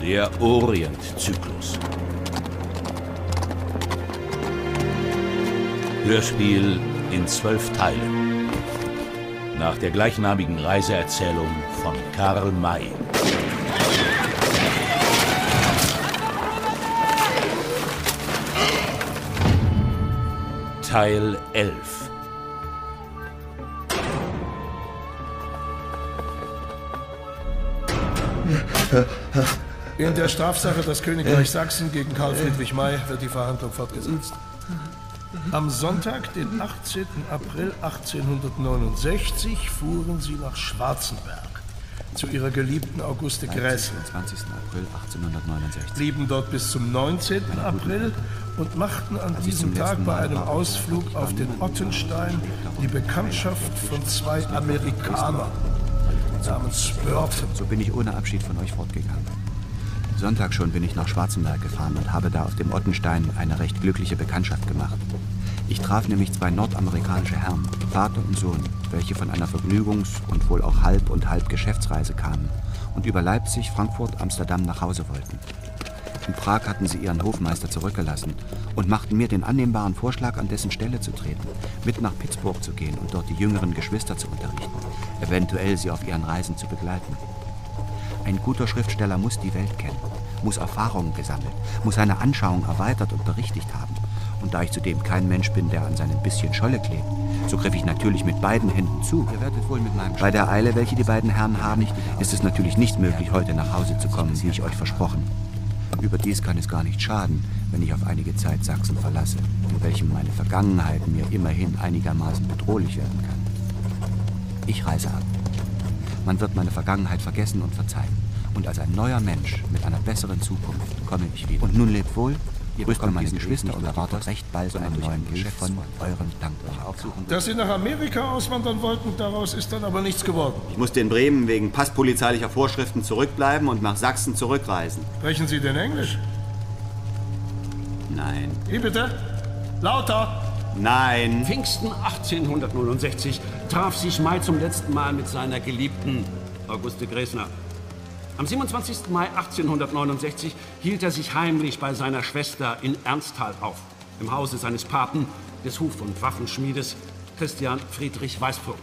Der Orient-Zyklus. Hörspiel in 12 Teilen. Nach der gleichnamigen Reiseerzählung von Karl May. Teil 11. In der Strafsache das Königreich Sachsen gegen Karl Friedrich May wird die Verhandlung fortgesetzt. Am Sonntag, den 18. April 1869, fuhren sie nach Schwarzenberg zu ihrer geliebten Auguste Gräßle. 20. April 1869. Blieben dort bis zum 19. April und machten an diesem Tag bei einem Ausflug auf den Ottenstein die Bekanntschaft von 2 Amerikanern namens Burton. So bin ich ohne Abschied von euch fortgegangen. Sonntag schon bin ich nach Schwarzenberg gefahren und habe da auf dem Ottenstein eine recht glückliche Bekanntschaft gemacht. Ich traf nämlich 2 nordamerikanische Herren, Vater und Sohn, welche von einer Vergnügungs- und wohl auch halb und halb Geschäftsreise kamen und über Leipzig, Frankfurt, Amsterdam nach Hause wollten. In Prag hatten sie ihren Hofmeister zurückgelassen und machten mir den annehmbaren Vorschlag, an dessen Stelle zu treten, mit nach Pittsburgh zu gehen und dort die jüngeren Geschwister zu unterrichten, eventuell sie auf ihren Reisen zu begleiten. Ein guter Schriftsteller muss die Welt kennen, muss Erfahrungen gesammelt, muss seine Anschauung erweitert und berichtigt haben. Und da ich zudem kein Mensch bin, der an seinem bisschen Scholle klebt, so griff ich natürlich mit beiden Händen zu. Ihr werdet wohl mit meinem Bei der Eile, welche die beiden Herren haben, ist es natürlich nicht möglich, heute nach Hause zu kommen, wie ich euch versprochen. Überdies kann es gar nicht schaden, wenn ich auf einige Zeit Sachsen verlasse, in welchem meine Vergangenheit mir immerhin einigermaßen bedrohlich werden kann. Ich reise ab. Man wird meine Vergangenheit vergessen und verzeihen. Und als ein neuer Mensch mit einer besseren Zukunft komme ich wieder. Und nun lebt wohl, ihr grüßt meine Geschwister und erwartet recht bald einen neuen Geschäft von eurem Dankbar. Dass Sie nach Amerika auswandern wollten, daraus ist dann aber nichts geworden. Ich musste in Bremen wegen passpolizeilicher Vorschriften zurückbleiben und nach Sachsen zurückreisen. Sprechen Sie denn Englisch? Nein. Wie bitte? Lauter! Nein. Pfingsten 1869 traf sich May zum letzten Mal mit seiner Geliebten Auguste Gräßle. Am 27. Mai 1869 hielt er sich heimlich bei seiner Schwester in Ernsthal auf, im Hause seines Paten, des Huf- und Waffenschmiedes Christian Friedrich Weißvogt.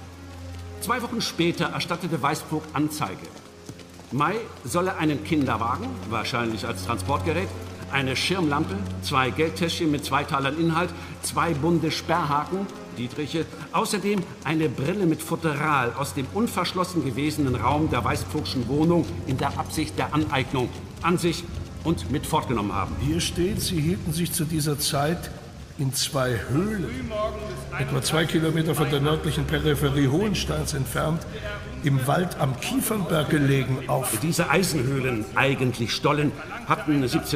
2 Wochen später erstattete Weißvogt Anzeige. May solle einen Kinderwagen, wahrscheinlich als Transportgerät, eine Schirmlampe, 2 Geldtäschchen mit 2 Talern Inhalt, 2 bunte Sperrhaken, Dietriche, außerdem eine Brille mit Futteral aus dem unverschlossen gewesenen Raum der Weißvogtschen Wohnung in der Absicht der Aneignung an sich und mit fortgenommen haben. Hier steht, Sie hielten sich zu dieser Zeit in 2 Höhlen, etwa 2 Kilometer von der nördlichen Peripherie Hohensteins entfernt, im Wald am Kiefernberg gelegen, auf. Diese Eisenhöhlen, eigentlich Stollen, hatten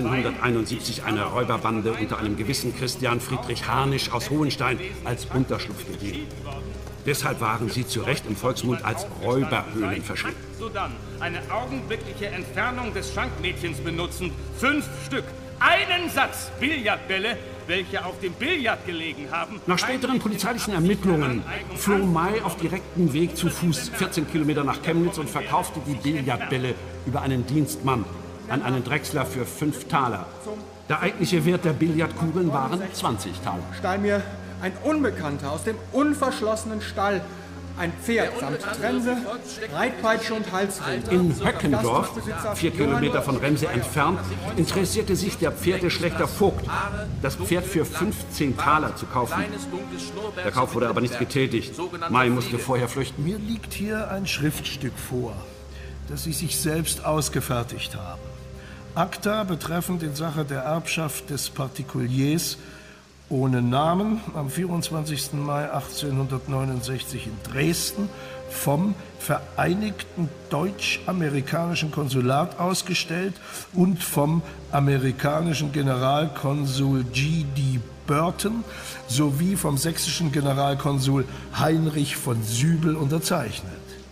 1771 eine Räuberbande unter einem gewissen Christian Friedrich Harnisch aus Hohenstein als Unterschlupf gegeben. Deshalb waren sie zu Recht im Volksmund als Räuberhöhlen verschrieben. Sodann eine augenblickliche Entfernung des Schankmädchens benutzend, 5 Stück, einen Satz Billardbälle, welche auf dem Billard gelegen haben. Nach späteren polizeilichen Ermittlungen floh May auf direktem Weg zu Fuß 14 Kilometer nach Chemnitz und verkaufte die Billardbälle über einen Dienstmann an einen Drechsler für 5 Taler. Der eigentliche Wert der Billardkugeln waren 20 Taler. Stahl mir ein Unbekannter aus dem unverschlossenen Stall ein Pferd samt Trense, Reitpeitsche und Halsring. In Höckendorf, 4 Kilometer von Remse entfernt, interessierte sich der Pferdeschlächter Vogt, das Pferd für 15 Taler zu kaufen. Der Kauf wurde aber nicht getätigt. May musste vorher flüchten. Mir liegt hier ein Schriftstück vor, das Sie sich selbst ausgefertigt haben. Akta betreffend in Sache der Erbschaft des Partikuliers ohne Namen am 24. Mai 1869 in Dresden vom Vereinigten Deutsch-Amerikanischen Konsulat ausgestellt und vom amerikanischen Generalkonsul G.D. Burton sowie vom sächsischen Generalkonsul Heinrich von Sübel unterzeichnet.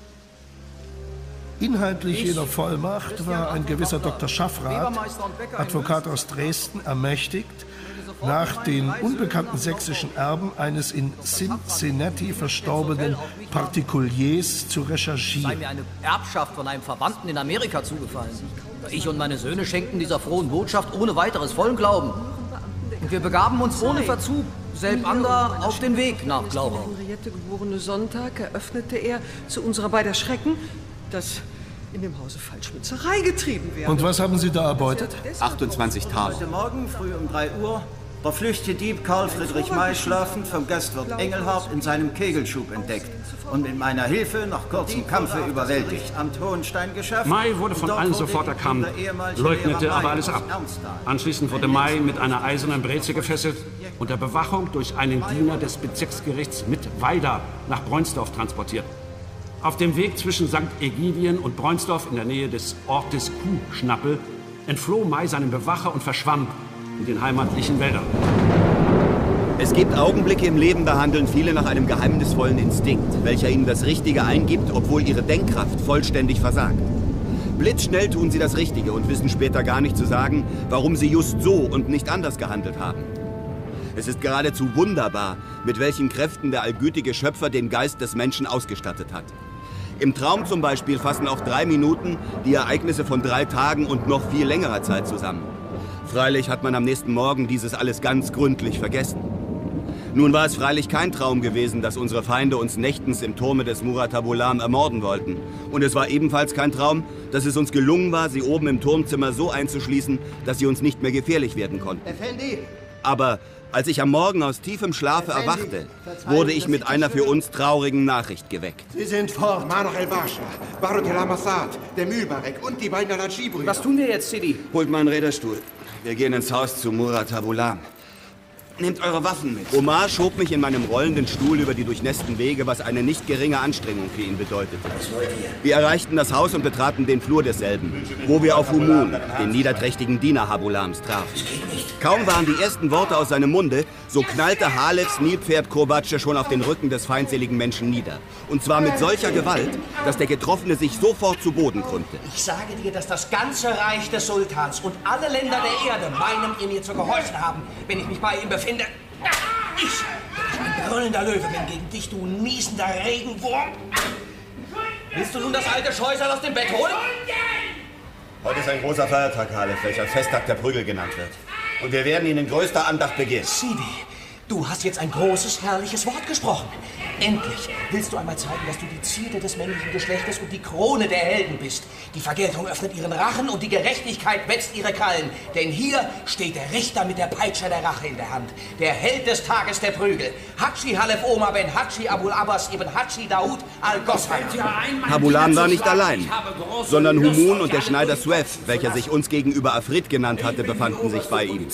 Inhaltlich jener Vollmacht war ein gewisser Dr. Schaffrath, Advokat aus Dresden, ermächtigt, nach den unbekannten sächsischen Erben eines in Cincinnati verstorbenen Partikuliers zu recherchieren. Sei mir eine Erbschaft von einem Verwandten in Amerika zugefallen. Ich und meine Söhne schenkten dieser frohen Botschaft ohne weiteres vollen Glauben. Und wir begaben uns ohne Verzug, selbander, auf den Weg nach Glauben. Am Henriette geborene Sonntag eröffnete er zu unserer beider Schrecken, dass in dem Hause Falschmützerei getrieben werde. Und was haben Sie da erbeutet? 28 Taler. Heute Morgen, früh um 3 Uhr, der flüchtige Dieb Karl Friedrich May schlafend vom Gastwirt Engelhardt in seinem Kegelschub entdeckt und mit meiner Hilfe nach kurzem Kampfe überwältigt. Am Hohenstein geschafft. May wurde von allen sofort erkannt, leugnete aber alles ab. Anschließend wurde May mit einer eisernen Breze gefesselt und der Bewachung durch einen Diener des Bezirksgerichts Mittweida nach Breunsdorf transportiert. Auf dem Weg zwischen St. Ägidien und Breunsdorf in der Nähe des Ortes Kuhschnappel entfloh May seinem Bewacher und verschwand in den heimatlichen Wäldern. Es gibt Augenblicke im Leben, da handeln viele nach einem geheimnisvollen Instinkt, welcher ihnen das Richtige eingibt, obwohl ihre Denkkraft vollständig versagt. Blitzschnell tun sie das Richtige und wissen später gar nicht zu sagen, warum sie just so und nicht anders gehandelt haben. Es ist geradezu wunderbar, mit welchen Kräften der allgütige Schöpfer den Geist des Menschen ausgestattet hat. Im Traum zum Beispiel fassen auf 3 Minuten die Ereignisse von 3 Tagen und noch viel längerer Zeit zusammen. Freilich hat man am nächsten Morgen dieses alles ganz gründlich vergessen. Nun war es freilich kein Traum gewesen, dass unsere Feinde uns nächtens im Turme des Muratabulam ermorden wollten. Und es war ebenfalls kein Traum, dass es uns gelungen war, sie oben im Turmzimmer so einzuschließen, dass sie uns nicht mehr gefährlich werden konnten. Effendi! Aber als ich am Morgen aus tiefem Schlafe erwachte, wurde ich mit einer für uns traurigen Nachricht geweckt. Sie sind fort. Manach el-Bascha, Barot el-Amassad, der Mühlbarek und die beiden Al-Adschi-Brüder. Was tun wir jetzt, Sidi? Holt meinen Räderstuhl. Wir gehen ins Haus zu Muratabulam. Nehmt eure Waffen mit. Omar schob mich in meinem rollenden Stuhl über die durchnässten Wege, was eine nicht geringe Anstrengung für ihn bedeutete. Wir erreichten das Haus und betraten den Flur desselben, wo wir auf Humun, den niederträchtigen Diener Habulams, trafen. Kaum waren die ersten Worte aus seinem Munde, so knallte Halefs Nilpferd Kurbatsche schon auf den Rücken des feindseligen Menschen nieder. Und zwar mit solcher Gewalt, dass der Getroffene sich sofort zu Boden krümmte. Ich sage dir, dass das ganze Reich des Sultans und alle Länder der Erde meinem ihr mir zu gehorchen haben, wenn ich mich bei ihm befinde. Ich ein brüllender Löwe bin gegen dich, du niesender Regenwurm. Willst du nun das alte Scheusal aus dem Bett holen? Heute ist ein großer Feiertag, Halef, welcher Festtag der Prügel genannt wird. Und wir werden ihn in größter Andacht begehen. Sidi, du hast jetzt ein großes, herrliches Wort gesprochen. Endlich willst du einmal zeigen, dass du die Zierde des männlichen Geschlechtes und die Krone der Helden bist. Die Vergeltung öffnet ihren Rachen und die Gerechtigkeit wetzt ihre Krallen. Denn hier steht der Richter mit der Peitsche der Rache in der Hand. Der Held des Tages der Prügel. Hadschi Halef Omar ben Hadschi Abul Abbas ibn Hadschi Daoud al-Gosfar. Habulam war nicht allein, sondern Humun und der Schneider Suef, welcher sich uns gegenüber Afrit genannt hatte, befanden sich bei ihm.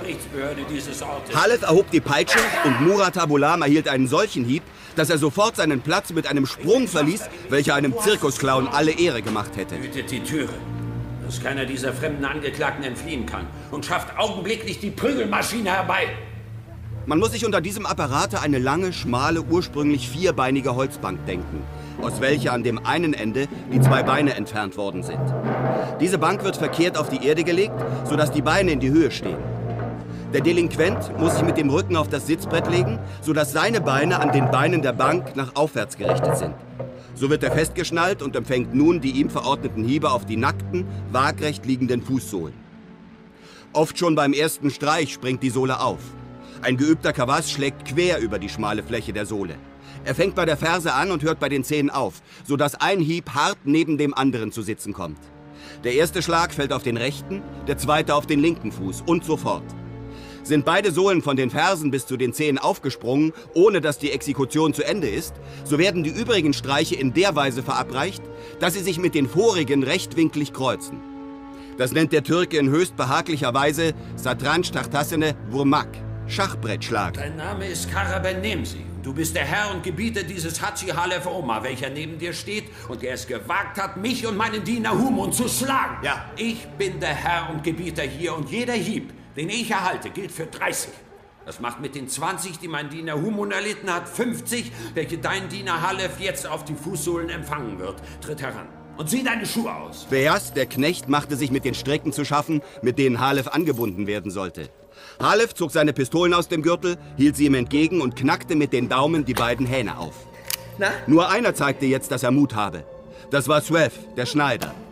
Halef erhob die Peitsche und Muratabulam erhielt einen solchen Hieb, dass er sofort seinen Platz mit einem Sprung verließ, welcher einem Zirkusclown alle Ehre gemacht hätte. Hütet die Türe, dass keiner dieser fremden Angeklagten entfliehen kann und schafft augenblicklich die Prügelmaschine herbei. Man muss sich unter diesem Apparate eine lange, schmale, ursprünglich vierbeinige Holzbank denken, aus welcher an dem einen Ende die 2 Beine entfernt worden sind. Diese Bank wird verkehrt auf die Erde gelegt, sodass die Beine in die Höhe stehen. Der Delinquent muss sich mit dem Rücken auf das Sitzbrett legen, sodass seine Beine an den Beinen der Bank nach aufwärts gerichtet sind. So wird er festgeschnallt und empfängt nun die ihm verordneten Hiebe auf die nackten, waagrecht liegenden Fußsohlen. Oft schon beim ersten Streich springt die Sohle auf. Ein geübter Kawas schlägt quer über die schmale Fläche der Sohle. Er fängt bei der Ferse an und hört bei den Zehen auf, sodass ein Hieb hart neben dem anderen zu sitzen kommt. Der erste Schlag fällt auf den rechten, der zweite auf den linken Fuß und so fort. Sind beide Sohlen von den Fersen bis zu den Zehen aufgesprungen, ohne dass die Exekution zu Ende ist, so werden die übrigen Streiche in der Weise verabreicht, dass sie sich mit den vorigen rechtwinklig kreuzen. Das nennt der Türke in höchst behaglicher Weise Satranj Tahtassene Vurmak, Schachbrettschlag. Dein Name ist Karaben Nemsi. Du bist der Herr und Gebieter dieses Hadschi Halef Omar, welcher neben dir steht und der es gewagt hat, mich und meinen Diener Humun zu schlagen. Ja. Ich bin der Herr und Gebieter hier und jeder Hieb, den ich erhalte, gilt für 30. Das macht mit den 20, die mein Diener Humun erlitten hat, 50, welche dein Diener Halef jetzt auf die Fußsohlen empfangen wird. Tritt heran und zieh deine Schuhe aus. Beas, der Knecht, machte sich mit den Stricken zu schaffen, mit denen Halef angebunden werden sollte. Halef zog seine Pistolen aus dem Gürtel, hielt sie ihm entgegen und knackte mit den Daumen die beiden Hähne auf. Na? Nur einer zeigte jetzt, dass er Mut habe. Das war Suef, der Schneider.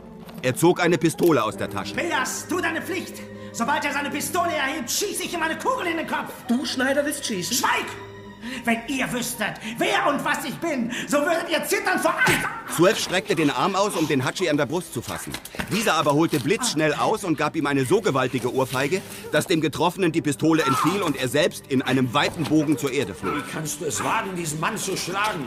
Er zog eine Pistole aus der Tasche. Beas, tu deine Pflicht! Sobald er seine Pistole erhebt, schieße ich ihm eine Kugel in den Kopf! Du, Schneider, willst schießen? Schweig! Wenn ihr wüsstet, wer und was ich bin, so würdet ihr zittern vor Angst! Suev streckte den Arm aus, um den Hatschi an der Brust zu fassen. Dieser aber holte blitzschnell aus und gab ihm eine so gewaltige Ohrfeige, dass dem Getroffenen die Pistole entfiel und er selbst in einem weiten Bogen zur Erde flog. Wie kannst du es wagen, diesen Mann zu schlagen?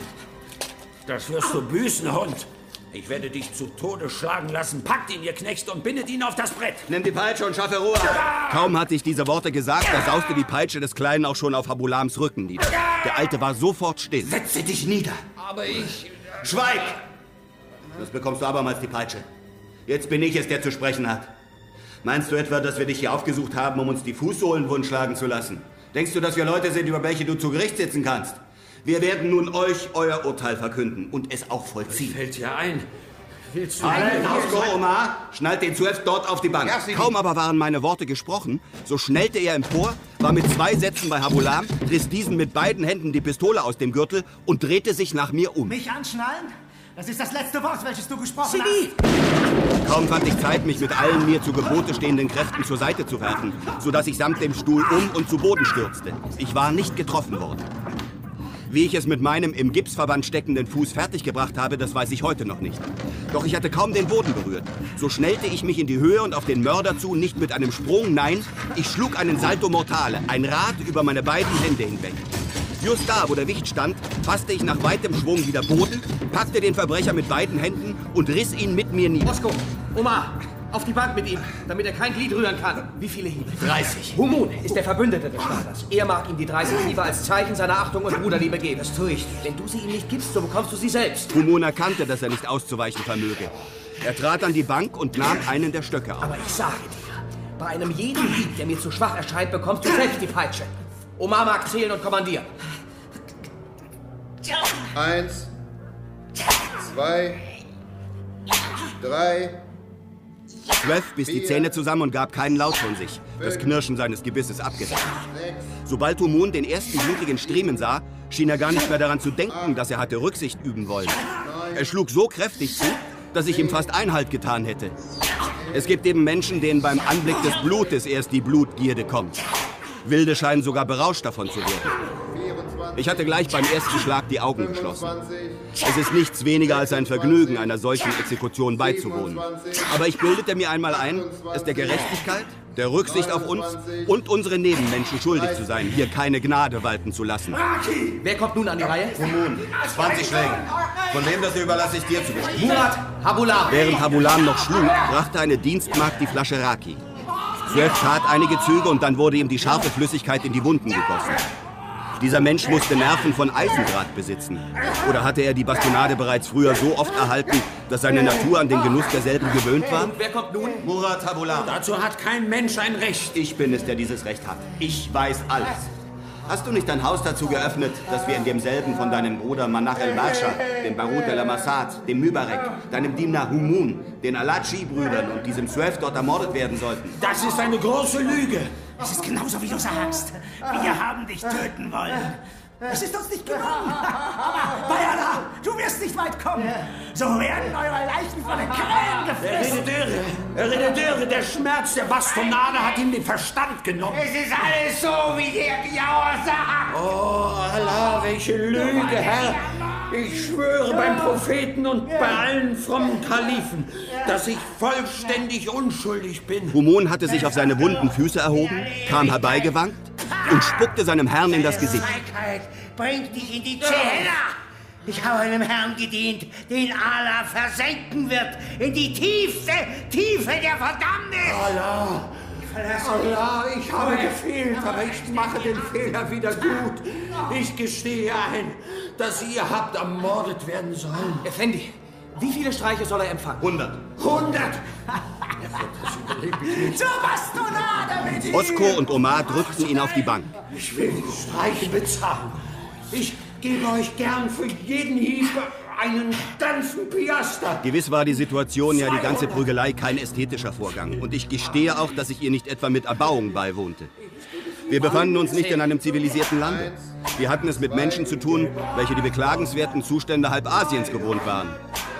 Das wirst du büßen, Hund. Ich werde dich zu Tode schlagen lassen. Packt ihn, ihr Knecht, und bindet ihn auf das Brett. Nimm die Peitsche und schaffe Ruhe. Kaum hatte ich diese Worte gesagt, da sauste die Peitsche des Kleinen auch schon auf Habulams Rücken nieder. Der Alte war sofort still. Setze dich nieder. Aber ich... Schweig! Das bekommst du abermals die Peitsche. Jetzt bin ich es, der zu sprechen hat. Meinst du etwa, dass wir dich hier aufgesucht haben, um uns die Fußsohlen wundschlagen zu lassen? Denkst du, dass wir Leute sind, über welche du zu Gericht sitzen kannst? Wir werden nun euch euer Urteil verkünden und es auch vollziehen. Fällt dir ein. Willst du... Ausko, Omar, schnallt den Suev dort auf die Bank. Kaum aber waren meine Worte gesprochen, so schnellte er empor, war mit 2 Sätzen bei Habulam, riss diesen mit beiden Händen die Pistole aus dem Gürtel und drehte sich nach mir um. Mich anschnallen? Das ist das letzte Wort, welches du gesprochen hast. Kaum fand ich Zeit, mich mit allen mir zu Gebote stehenden Kräften zur Seite zu werfen, sodass ich samt dem Stuhl und zu Boden stürzte. Ich war nicht getroffen worden. Wie ich es mit meinem im Gipsverband steckenden Fuß fertiggebracht habe, das weiß ich heute noch nicht. Doch ich hatte kaum den Boden berührt. So schnellte ich mich in die Höhe und auf den Mörder zu, nicht mit einem Sprung, nein, ich schlug einen Salto Mortale, ein Rad über meine beiden Hände hinweg. Just da, wo der Wicht stand, fasste ich nach weitem Schwung wieder Boden, packte den Verbrecher mit beiden Händen und riss ihn mit mir nieder. Osko, Omar, auf die Bank mit ihm, damit er kein Glied rühren kann. Wie viele Hiebe? 30. Humun ist der Verbündete des Schneiders. Er mag ihm die 30 Hiebe als Zeichen seiner Achtung und Bruderliebe geben. Das tue ich. Wenn du sie ihm nicht gibst, so bekommst du sie selbst. Humun erkannte, dass er nicht auszuweichen vermöge. Er trat an die Bank und nahm einen der Stöcke auf. Aber ich sage dir, bei einem jeden Hieb, der mir zu schwach erscheint, bekommst du selbst die Peitsche. Omar mag zählen und kommandieren. 1, 2, 3... Suev biss die Zähne zusammen und gab keinen Laut von sich, das Knirschen seines Gebisses abgedeckt. Sobald Humun den ersten blutigen Striemen sah, schien er gar nicht mehr daran zu denken, dass er hatte Rücksicht üben wollen. Er schlug so kräftig zu, dass ich ihm fast Einhalt getan hätte. Es gibt eben Menschen, denen beim Anblick des Blutes erst die Blutgierde kommt. Wilde scheinen sogar berauscht davon zu werden. Ich hatte gleich beim ersten Schlag die Augen geschlossen. Es ist nichts weniger als ein Vergnügen, einer solchen Exekution beizuwohnen. Aber ich bildete mir einmal ein, es der Gerechtigkeit, der Rücksicht auf uns und unsere Nebenmenschen schuldig zu sein, hier keine Gnade walten zu lassen. Wer kommt nun an die Reihe? Humun, 20 Schläge. Von wem das überlasse ich dir zu bestimmen. Murat, Habulam. Während Habulam noch schlug, brachte eine Dienstmagd die Flasche Raki. Suev tat einige Züge und dann wurde ihm die scharfe Flüssigkeit in die Wunden gegossen. Dieser Mensch musste Nerven von Eisendraht besitzen. Oder hatte er die Bastonade bereits früher so oft erhalten, dass seine Natur an den Genuss derselben gewöhnt war? Und wer kommt nun? Murat Habulam. Dazu hat kein Mensch ein Recht. Ich bin es, der dieses Recht hat. Ich weiß alles. Hast du nicht dein Haus dazu geöffnet, dass wir in demselben von deinem Bruder Manach el-Barscha, dem Barut el-Amassad, dem Mübarek, deinem Diener Humun, den Alatschi-Brüdern und diesem Suev dort ermordet werden sollten? Das ist eine große Lüge. Es ist genauso, wie du sagst. Wir haben dich töten wollen. Es ist uns nicht gelungen. Aber bei Allah, du wirst nicht weit kommen. So werden eure Leichen von den Krähen gefressen. Er redet irre. Der Schmerz der Bastonade hat ihm den Verstand genommen. Es ist alles so, wie der Biauer sagt. Oh, Allah, welche Lüge, Herr. Ich schwöre beim Propheten und bei allen frommen Kalifen, dass ich vollständig unschuldig bin. Humun hatte sich auf seine wunden Füße erhoben, kam herbeigewankt und spuckte seinem Herrn in das Gesicht. Feigheit bringt dich in die Zehner. Ich habe einem Herrn gedient, den Allah versenken wird in die tiefste Tiefe der Verdammnis. Allah, ich habe gefehlt, aber ich mache den Fehler wieder gut. Ich gestehe ein, dass ihr habt ermordet werden sollen. Effendi, wie viele Streiche soll er empfangen? 100. 100! Zur Bastonade mit ihm! Osko und Omar drückten ihn auf die Bank. Ich will die Streiche bezahlen. Ich gebe euch gern für jeden Hieb einen ganzen Piaster. Gewiss war die Situation ja die ganze Prügelei kein ästhetischer Vorgang. Und ich gestehe auch, dass ich ihr nicht etwa mit Erbauung beiwohnte. Wir befanden uns nicht in einem zivilisierten Land. Wir hatten es mit Menschen zu tun, welche die beklagenswerten Zustände halb Asiens gewohnt waren.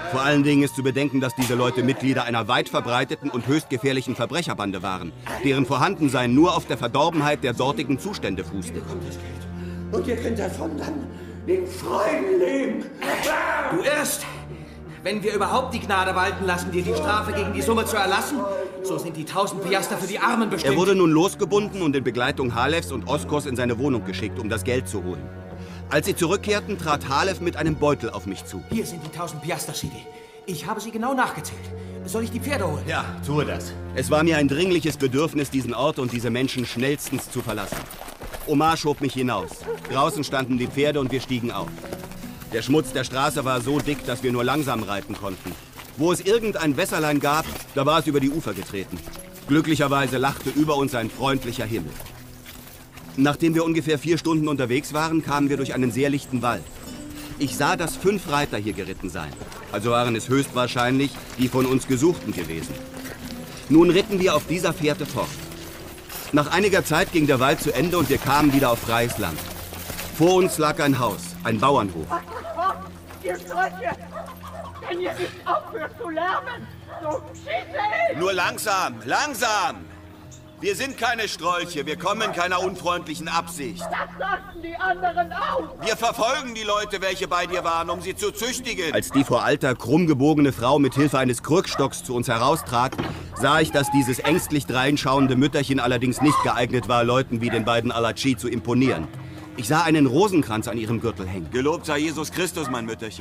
Vor allen Dingen ist zu bedenken, dass diese Leute Mitglieder einer weit verbreiteten und höchst gefährlichen Verbrecherbande waren, deren Vorhandensein nur auf der Verdorbenheit der dortigen Zustände fußte. Und ihr könnt davon dann in Freuden leben. Du irrst! Wenn wir überhaupt die Gnade walten lassen, dir die Strafe gegen die Summe zu erlassen, so sind die 1000 Piaster für die Armen bestimmt. Er wurde nun losgebunden und in Begleitung Halefs und Oskos in seine Wohnung geschickt, um das Geld zu holen. Als sie zurückkehrten, trat Halef mit einem Beutel auf mich zu. Hier sind die 1000 Piaster, Sidi. Ich habe sie genau nachgezählt. Soll ich die Pferde holen? Ja, tue das. Es war mir ein dringliches Bedürfnis, diesen Ort und diese Menschen schnellstens zu verlassen. Omar schob mich hinaus. Draußen standen die Pferde und wir stiegen auf. Der Schmutz der Straße war so dick, dass wir nur langsam reiten konnten. Wo es irgendein Wässerlein gab, da war es über die Ufer getreten. Glücklicherweise lachte über uns ein freundlicher Himmel. Nachdem wir ungefähr 4 Stunden unterwegs waren, kamen wir durch einen sehr lichten Wald. Ich sah, dass 5 Reiter hier geritten seien. Also waren es höchstwahrscheinlich die von uns Gesuchten gewesen. Nun ritten wir auf dieser Fährte fort. Nach einiger Zeit ging der Wald zu Ende und wir kamen wieder auf freies Land. Vor uns lag ein Haus, ein Bauernhof. Ihr Strolche! Wenn ihr nicht aufhört zu lärmen, so schieße ich! Nur langsam, langsam! Wir sind keine Strolche, wir kommen in keiner unfreundlichen Absicht. Das sagten die anderen auch! Wir verfolgen die Leute, welche bei dir waren, um sie zu züchtigen. Als die vor Alter krumm gebogene Frau mit Hilfe eines Krückstocks zu uns heraustrat, sah ich, dass dieses ängstlich dreinschauende Mütterchen allerdings nicht geeignet war, Leuten wie den beiden Alachi zu imponieren. Ich sah einen Rosenkranz an ihrem Gürtel hängen. Gelobt sei Jesus Christus, mein Mütterchen.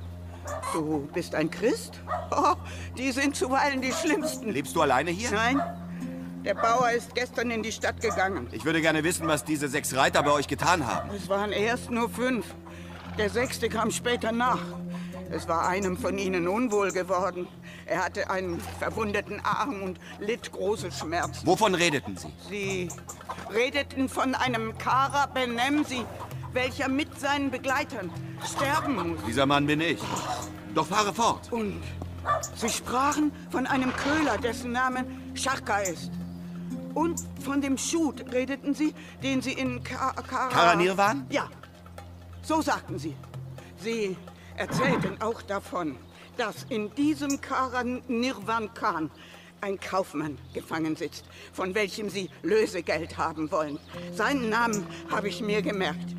Du bist ein Christ? Oh, die sind zuweilen die Schlimmsten. Lebst du alleine hier? Nein, der Bauer ist gestern in die Stadt gegangen. Ich würde gerne wissen, was diese 6 Reiter bei euch getan haben. Es waren erst nur 5. Der 6. kam später nach. Es war einem von ihnen unwohl geworden. Er hatte einen verwundeten Arm und litt große Schmerzen. Wovon redeten Sie? Sie redeten von einem Kara Benemsi, welcher mit seinen Begleitern sterben muss. Dieser Mann bin ich. Doch fahre fort. Und sie sprachen von einem Köhler, dessen Name Scharka ist. Und von dem Schut redeten sie, den sie in Karanirwan? Ja, so sagten sie. Sie erzählten auch davon, dass in diesem Karanirwan Khan ein Kaufmann gefangen sitzt, von welchem sie Lösegeld haben wollen. Seinen Namen habe ich mir gemerkt.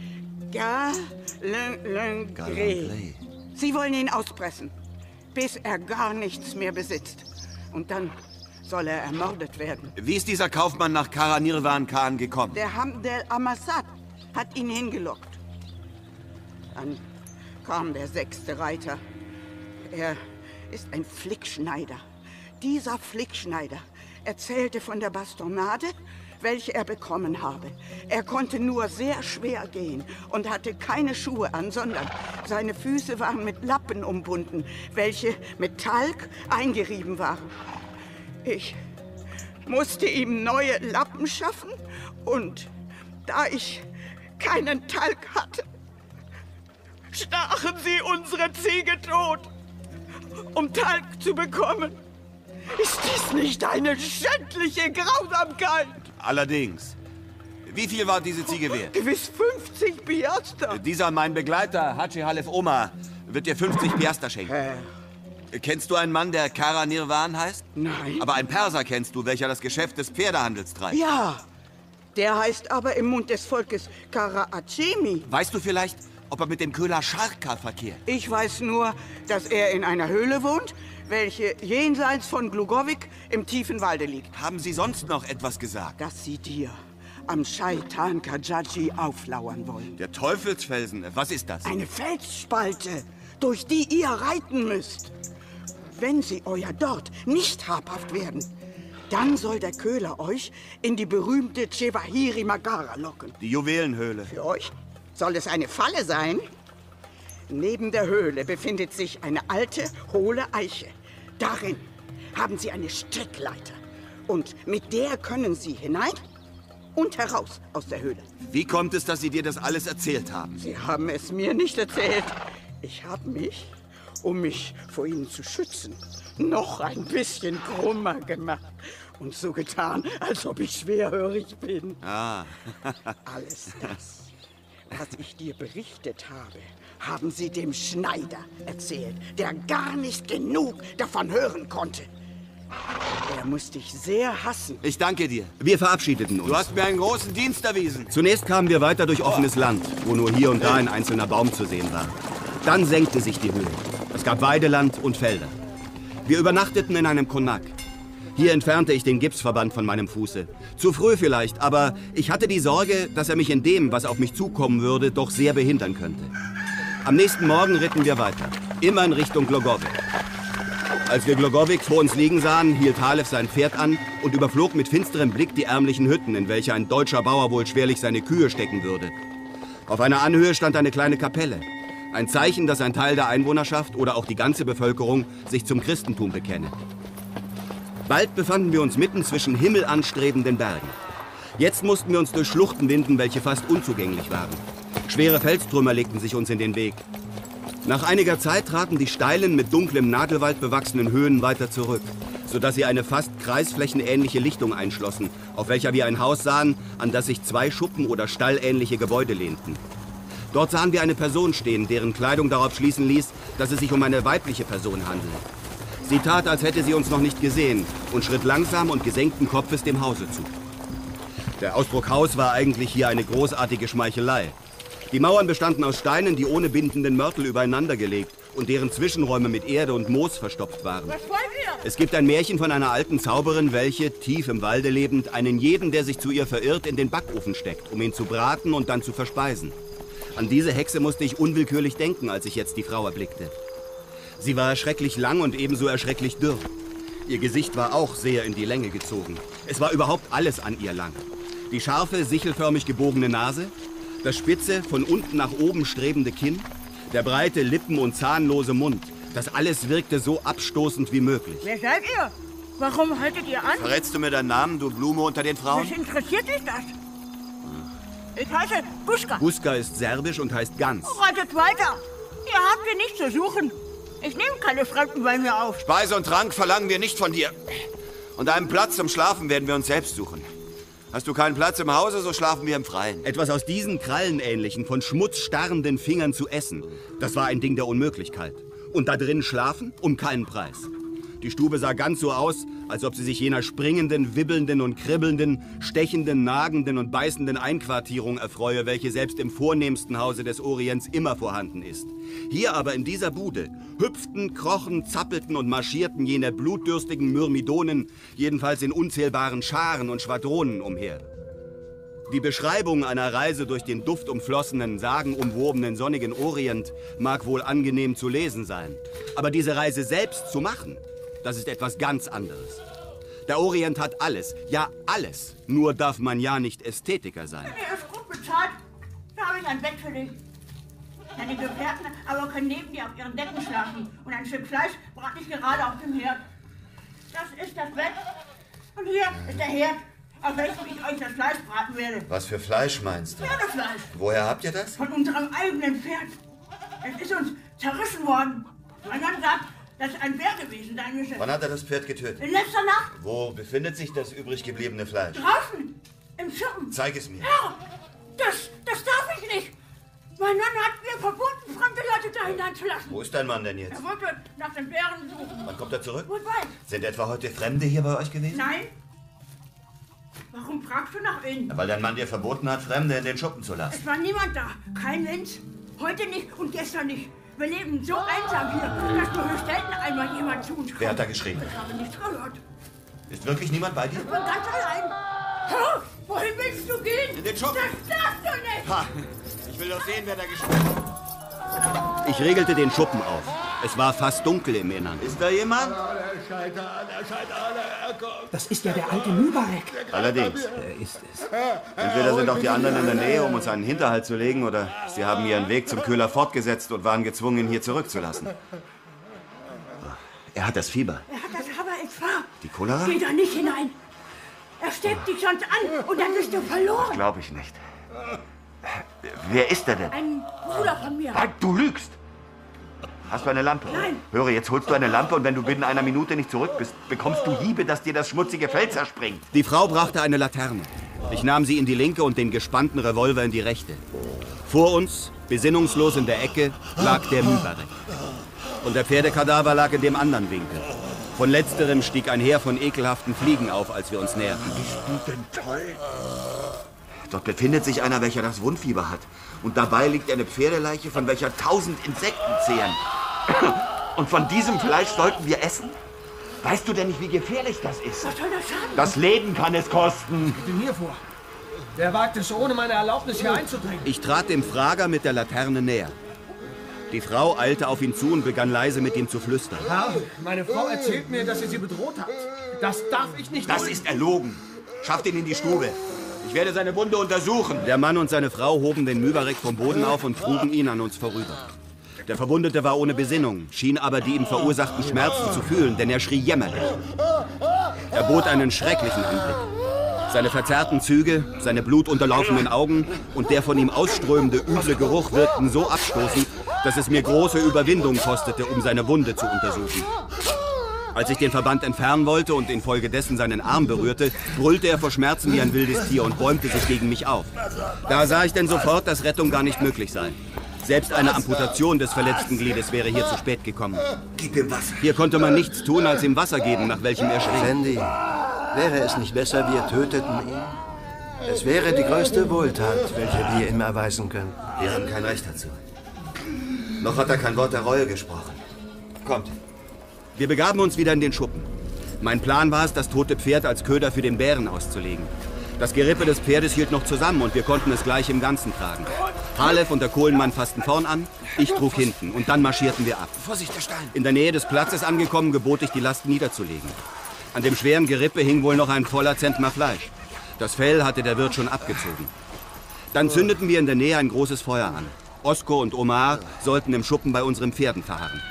Galengre. Sie wollen ihn auspressen, bis er gar nichts mehr besitzt. Und dann soll er ermordet werden. Wie ist dieser Kaufmann nach Karanirwan Khan gekommen? Der Hamdel Amassad hat ihn hingelockt. Dann kam der 6. Reiter. Er ist ein Flickschneider. Dieser Flickschneider erzählte von der Bastonade, welche er bekommen habe. Er konnte nur sehr schwer gehen und hatte keine Schuhe an, sondern seine Füße waren mit Lappen umbunden, welche mit Talg eingerieben waren. Ich musste ihm neue Lappen schaffen und da ich keinen Talg hatte, stachen sie unsere Ziege tot, um Talg zu bekommen. Ist dies nicht eine schändliche Grausamkeit? Allerdings. Wie viel war diese Ziege wert? Gewiss 50 Piaster. Dieser, mein Begleiter, Haji Halef Omar, wird dir 50 Piaster schenken. Kennst du einen Mann, der Karanirwan heißt? Nein. Aber einen Perser kennst du, welcher das Geschäft des Pferdehandels treibt. Ja, der heißt aber im Mund des Volkes Karaachemi. Weißt du vielleicht, ob er mit dem Köhler Scharka verkehrt? Ich weiß nur, dass er in einer Höhle wohnt, welche jenseits von Glugowik im tiefen Walde liegt. Haben Sie sonst noch etwas gesagt? Dass Sie dir am Shaitan Kajaji auflauern wollen. Der Teufelsfelsen, was ist das? Eine Felsspalte, durch die ihr reiten müsst. Wenn Sie euer dort nicht habhaft werden, dann soll der Köhler euch in die berühmte Chewahiri Magara locken. Die Juwelenhöhle. Für euch soll es eine Falle sein? Neben der Höhle befindet sich eine alte, hohle Eiche. Darin haben Sie eine Strickleiter. Und mit der können Sie hinein und heraus aus der Höhle. Wie kommt es, dass Sie dir das alles erzählt haben? Sie haben es mir nicht erzählt. Ich habe mich, um mich vor Ihnen zu schützen, noch ein bisschen krummer gemacht. Und so getan, als ob ich schwerhörig bin. Ah. Alles das Was ich dir berichtet habe, haben sie dem Schneider erzählt, der gar nicht genug davon hören konnte. Er muss dich sehr hassen. Ich danke dir. Wir verabschiedeten uns. Du hast mir einen großen Dienst erwiesen. Zunächst kamen wir weiter durch offenes Land, wo nur hier und da ein einzelner Baum zu sehen war. Dann senkte sich die Höhe. Es gab Weideland und Felder. Wir übernachteten in einem Konak. Hier entfernte ich den Gipsverband von meinem Fuße. Zu früh vielleicht, aber ich hatte die Sorge, dass er mich in dem, was auf mich zukommen würde, doch sehr behindern könnte. Am nächsten Morgen ritten wir weiter, immer in Richtung Glogowic. Als wir Glogowic vor uns liegen sahen, hielt Halef sein Pferd an und überflog mit finsterem Blick die ärmlichen Hütten, in welche ein deutscher Bauer wohl schwerlich seine Kühe stecken würde. Auf einer Anhöhe stand eine kleine Kapelle. Ein Zeichen, dass ein Teil der Einwohnerschaft oder auch die ganze Bevölkerung sich zum Christentum bekenne. Bald befanden wir uns mitten zwischen himmelanstrebenden Bergen. Jetzt mussten wir uns durch Schluchten winden, welche fast unzugänglich waren. Schwere Felstrümmer legten sich uns in den Weg. Nach einiger Zeit traten die steilen, mit dunklem Nadelwald bewachsenen Höhen weiter zurück, sodass sie eine fast kreisflächenähnliche Lichtung einschlossen, auf welcher wir ein Haus sahen, an das sich 2 Schuppen- oder stallähnliche Gebäude lehnten. Dort sahen wir eine Person stehen, deren Kleidung darauf schließen ließ, dass es sich um eine weibliche Person handele. Sie tat, als hätte sie uns noch nicht gesehen und schritt langsam und gesenkten Kopfes dem Hause zu. Der Ausdruck Haus war eigentlich hier eine großartige Schmeichelei. Die Mauern bestanden aus Steinen, die ohne bindenden Mörtel übereinander gelegt und deren Zwischenräume mit Erde und Moos verstopft waren. Was wollt ihr? Es gibt ein Märchen von einer alten Zauberin, welche, tief im Walde lebend, einen jeden, der sich zu ihr verirrt, in den Backofen steckt, um ihn zu braten und dann zu verspeisen. An diese Hexe musste ich unwillkürlich denken, als ich jetzt die Frau erblickte. Sie war schrecklich lang und ebenso erschrecklich dürr. Ihr Gesicht war auch sehr in die Länge gezogen. Es war überhaupt alles an ihr lang. Die scharfe, sichelförmig gebogene Nase, das spitze, von unten nach oben strebende Kinn, der breite Lippen- und zahnlose Mund. Das alles wirkte so abstoßend wie möglich. Wer seid ihr? Warum haltet ihr an? Verrätst du mir deinen Namen, du Blume unter den Frauen? Was interessiert dich das? Ich heiße Guska. Guska ist serbisch und heißt Gans. Reitet weiter. Ihr habt hier nichts zu suchen. Ich nehme keine Fremden bei mir auf. Speise und Trank verlangen wir nicht von dir. Und einen Platz zum Schlafen werden wir uns selbst suchen. Hast du keinen Platz im Hause, so schlafen wir im Freien. Etwas aus diesen krallenähnlichen, von Schmutz starrenden Fingern zu essen, das war ein Ding der Unmöglichkeit. Und da drin schlafen, um keinen Preis. Die Stube sah ganz so aus, als ob sie sich jener springenden, wibbelnden und kribbelnden, stechenden, nagenden und beißenden Einquartierung erfreue, welche selbst im vornehmsten Hause des Orients immer vorhanden ist. Hier aber in dieser Bude hüpften, krochen, zappelten und marschierten jene blutdürstigen Myrmidonen, jedenfalls in unzählbaren Scharen und Schwadronen umher. Die Beschreibung einer Reise durch den duftumflossenen, sagenumwobenen sonnigen Orient mag wohl angenehm zu lesen sein. Aber diese Reise selbst zu machen, das ist etwas ganz anderes. Der Orient hat alles, ja alles. Nur darf man ja nicht Ästhetiker sein. Er ist gut bezahlt. Da habe ich ein Bett für dich. Deine Gefährten aber können neben dir auf ihren Decken schlafen. Und ein Stück Fleisch brate ich gerade auf dem Herd. Das ist das Bett. Und hier ist der Herd, auf welchem ich euch das Fleisch braten werde. Was für Fleisch meinst du? Pferdefleisch. Woher habt ihr das? Von unserem eigenen Pferd. Es ist uns zerrissen worden. Mein Mann sagt, dass es ein Bär gewesen sein müsse. Wann hat er das Pferd getötet? In letzter Nacht. Wo befindet sich das übrig gebliebene Fleisch? Draußen. Im Schuppen. Zeig es mir. Herr, das darf ich nicht. Mein Mann hat mir verboten, fremde Leute da hineinzulassen. Wo ist dein Mann denn jetzt? Er wollte nach den Bären suchen. Wann kommt er zurück? Und weit. Sind etwa heute Fremde hier bei euch gewesen? Nein. Warum fragst du nach ihnen? Weil dein Mann dir verboten hat, Fremde in den Schuppen zu lassen. Es war niemand da. Kein Mensch. Heute nicht und gestern nicht. Wir leben so einsam hier, dass nur höchst selten einmal jemand zu uns kommt. Wer hat da geschrien? Ich habe nichts gehört. Ist wirklich niemand bei dir? Ich bin ganz allein. Herr, wohin willst du gehen? In den Schuppen. Das darfst du nicht. Ha, ich will doch sehen, wer da geschrien hat. Ich regelte den Schuppen auf. Es war fast dunkel im Innern. Ist da jemand? Das ist ja der alte Mübarek. Allerdings. Ist es. Entweder sind auch die anderen in der Nähe, um uns einen Hinterhalt zu legen, oder sie haben ihren Weg zum Köhler fortgesetzt und waren gezwungen, ihn hier zurückzulassen. Er hat das Fieber. Er hat das aber in Fahr. Die Cholera? Geh da nicht hinein. Er steckt dich sonst an und dann bist du verloren. Glaube ich nicht. Wer ist er denn? Ein Bruder von mir. Du lügst! Hast du eine Lampe? Nein. Höre, jetzt holst du eine Lampe und wenn du binnen einer Minute nicht zurück bist, bekommst du Hiebe, dass dir das schmutzige Fell zerspringt. Die Frau brachte eine Laterne. Ich nahm sie in die linke und den gespannten Revolver in die rechte. Vor uns, besinnungslos in der Ecke, lag der Mübarek. Und der Pferdekadaver lag in dem anderen Winkel. Von letzterem stieg ein Heer von ekelhaften Fliegen auf, als wir uns näherten. Bist du denn toll? Dort befindet sich einer, welcher das Wundfieber hat. Und dabei liegt eine Pferdeleiche, von welcher 1000 Insekten zehren. Und von diesem Fleisch sollten wir essen? Weißt du denn nicht, wie gefährlich das ist? Was soll das schaden? Das Leben kann es kosten. Was geht denn hier vor? Wer wagt es, ohne meine Erlaubnis hier einzudringen? Ich trat dem Frager mit der Laterne näher. Die Frau eilte auf ihn zu und begann leise mit ihm zu flüstern. Herr, meine Frau erzählt mir, dass ihr sie bedroht habt. Das darf ich nicht Das dulden. ist erlogen. Schafft ihn in die Stube. Ich werde seine Wunde untersuchen. Der Mann und seine Frau hoben den Mübarek vom Boden auf und trugen ihn an uns vorüber. Der Verwundete war ohne Besinnung, schien aber die ihm verursachten Schmerzen zu fühlen, denn er schrie jämmerlich. Er bot einen schrecklichen Anblick. Seine verzerrten Züge, seine blutunterlaufenden Augen und der von ihm ausströmende üble Geruch wirkten so abstoßend, dass es mir große Überwindung kostete, um seine Wunde zu untersuchen. Als ich den Verband entfernen wollte und infolgedessen seinen Arm berührte, brüllte er vor Schmerzen wie ein wildes Tier und bäumte sich gegen mich auf. Da sah ich denn sofort, dass Rettung gar nicht möglich sei. Selbst eine Amputation des verletzten Gliedes wäre hier zu spät gekommen. Gib ihm Wasser. Hier konnte man nichts tun, als ihm Wasser geben, nach welchem er schrie. Sandy, wäre es nicht besser, wir töteten ihn? Es wäre die größte Wohltat, welche wir ihm erweisen können. Wir haben kein Recht dazu. Noch hat er kein Wort der Reue gesprochen. Kommt. Wir begaben uns wieder in den Schuppen. Mein Plan war es, das tote Pferd als Köder für den Bären auszulegen. Das Gerippe des Pferdes hielt noch zusammen und wir konnten es gleich im Ganzen tragen. Halef und der Kohlenmann fassten vorn an, ich trug hinten und dann marschierten wir ab. Vorsicht, der Stein. In der Nähe des Platzes angekommen, gebot ich, die Last niederzulegen. An dem schweren Gerippe hing wohl noch ein voller Zentner Fleisch. Das Fell hatte der Wirt schon abgezogen. Dann zündeten wir in der Nähe ein großes Feuer an. Osko und Omar sollten im Schuppen bei unseren Pferden verharren.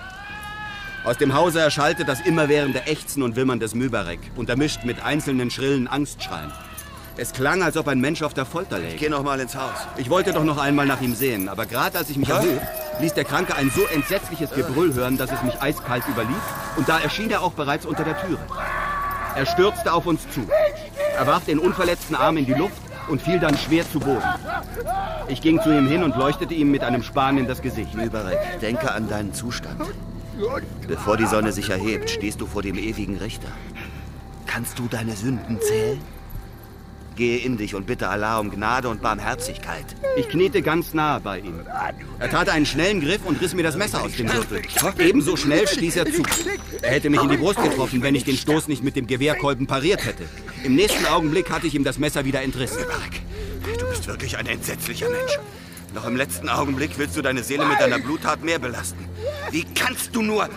Aus dem Hause erschallte das immerwährende Ächzen und Wimmern des Mübarek, untermischt mit einzelnen schrillen Angstschreien. Es klang, als ob ein Mensch auf der Folter läge. Geh noch mal ins Haus. Ich wollte doch noch einmal nach ihm sehen, aber gerade als ich mich erhob, ließ der Kranke ein so entsetzliches Gebrüll hören, dass es mich eiskalt überlief, und da erschien er auch bereits unter der Türe. Er stürzte auf uns zu. Er warf den unverletzten Arm in die Luft und fiel dann schwer zu Boden. Ich ging zu ihm hin und leuchtete ihm mit einem Span in das Gesicht. Mübarek, denke an deinen Zustand. Bevor die Sonne sich erhebt, stehst du vor dem ewigen Richter. Kannst du deine Sünden zählen? Gehe in dich und bitte Allah um Gnade und Barmherzigkeit. Ich kniete ganz nahe bei ihm. Er tat einen schnellen Griff und riss mir das Messer aus dem Gürtel. Ebenso schnell stieß er zu. Er hätte mich in die Brust getroffen, wenn ich den Stoß nicht mit dem Gewehrkolben pariert hätte. Im nächsten Augenblick hatte ich ihm das Messer wieder entrissen. Du bist wirklich ein entsetzlicher Mensch. Noch im letzten Augenblick willst du deine Seele mit deiner Bluttat mehr belasten. Wie kannst du nur...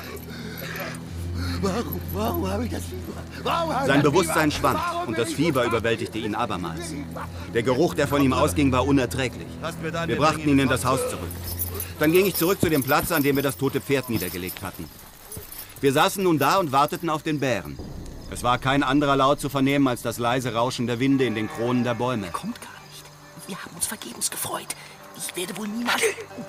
Warum habe ich das Fieber? Sein Bewusstsein schwand und das Fieber überwältigte ihn abermals. Der Geruch, der von ihm ausging, war unerträglich. Wir brachten ihn in das Haus zurück. Dann ging ich zurück zu dem Platz, an dem wir das tote Pferd niedergelegt hatten. Wir saßen nun da und warteten auf den Bären. Es war kein anderer Laut zu vernehmen als das leise Rauschen der Winde in den Kronen der Bäume. Er kommt gar nicht. Wir haben uns vergebens gefreut. Ich werde wohl niemals...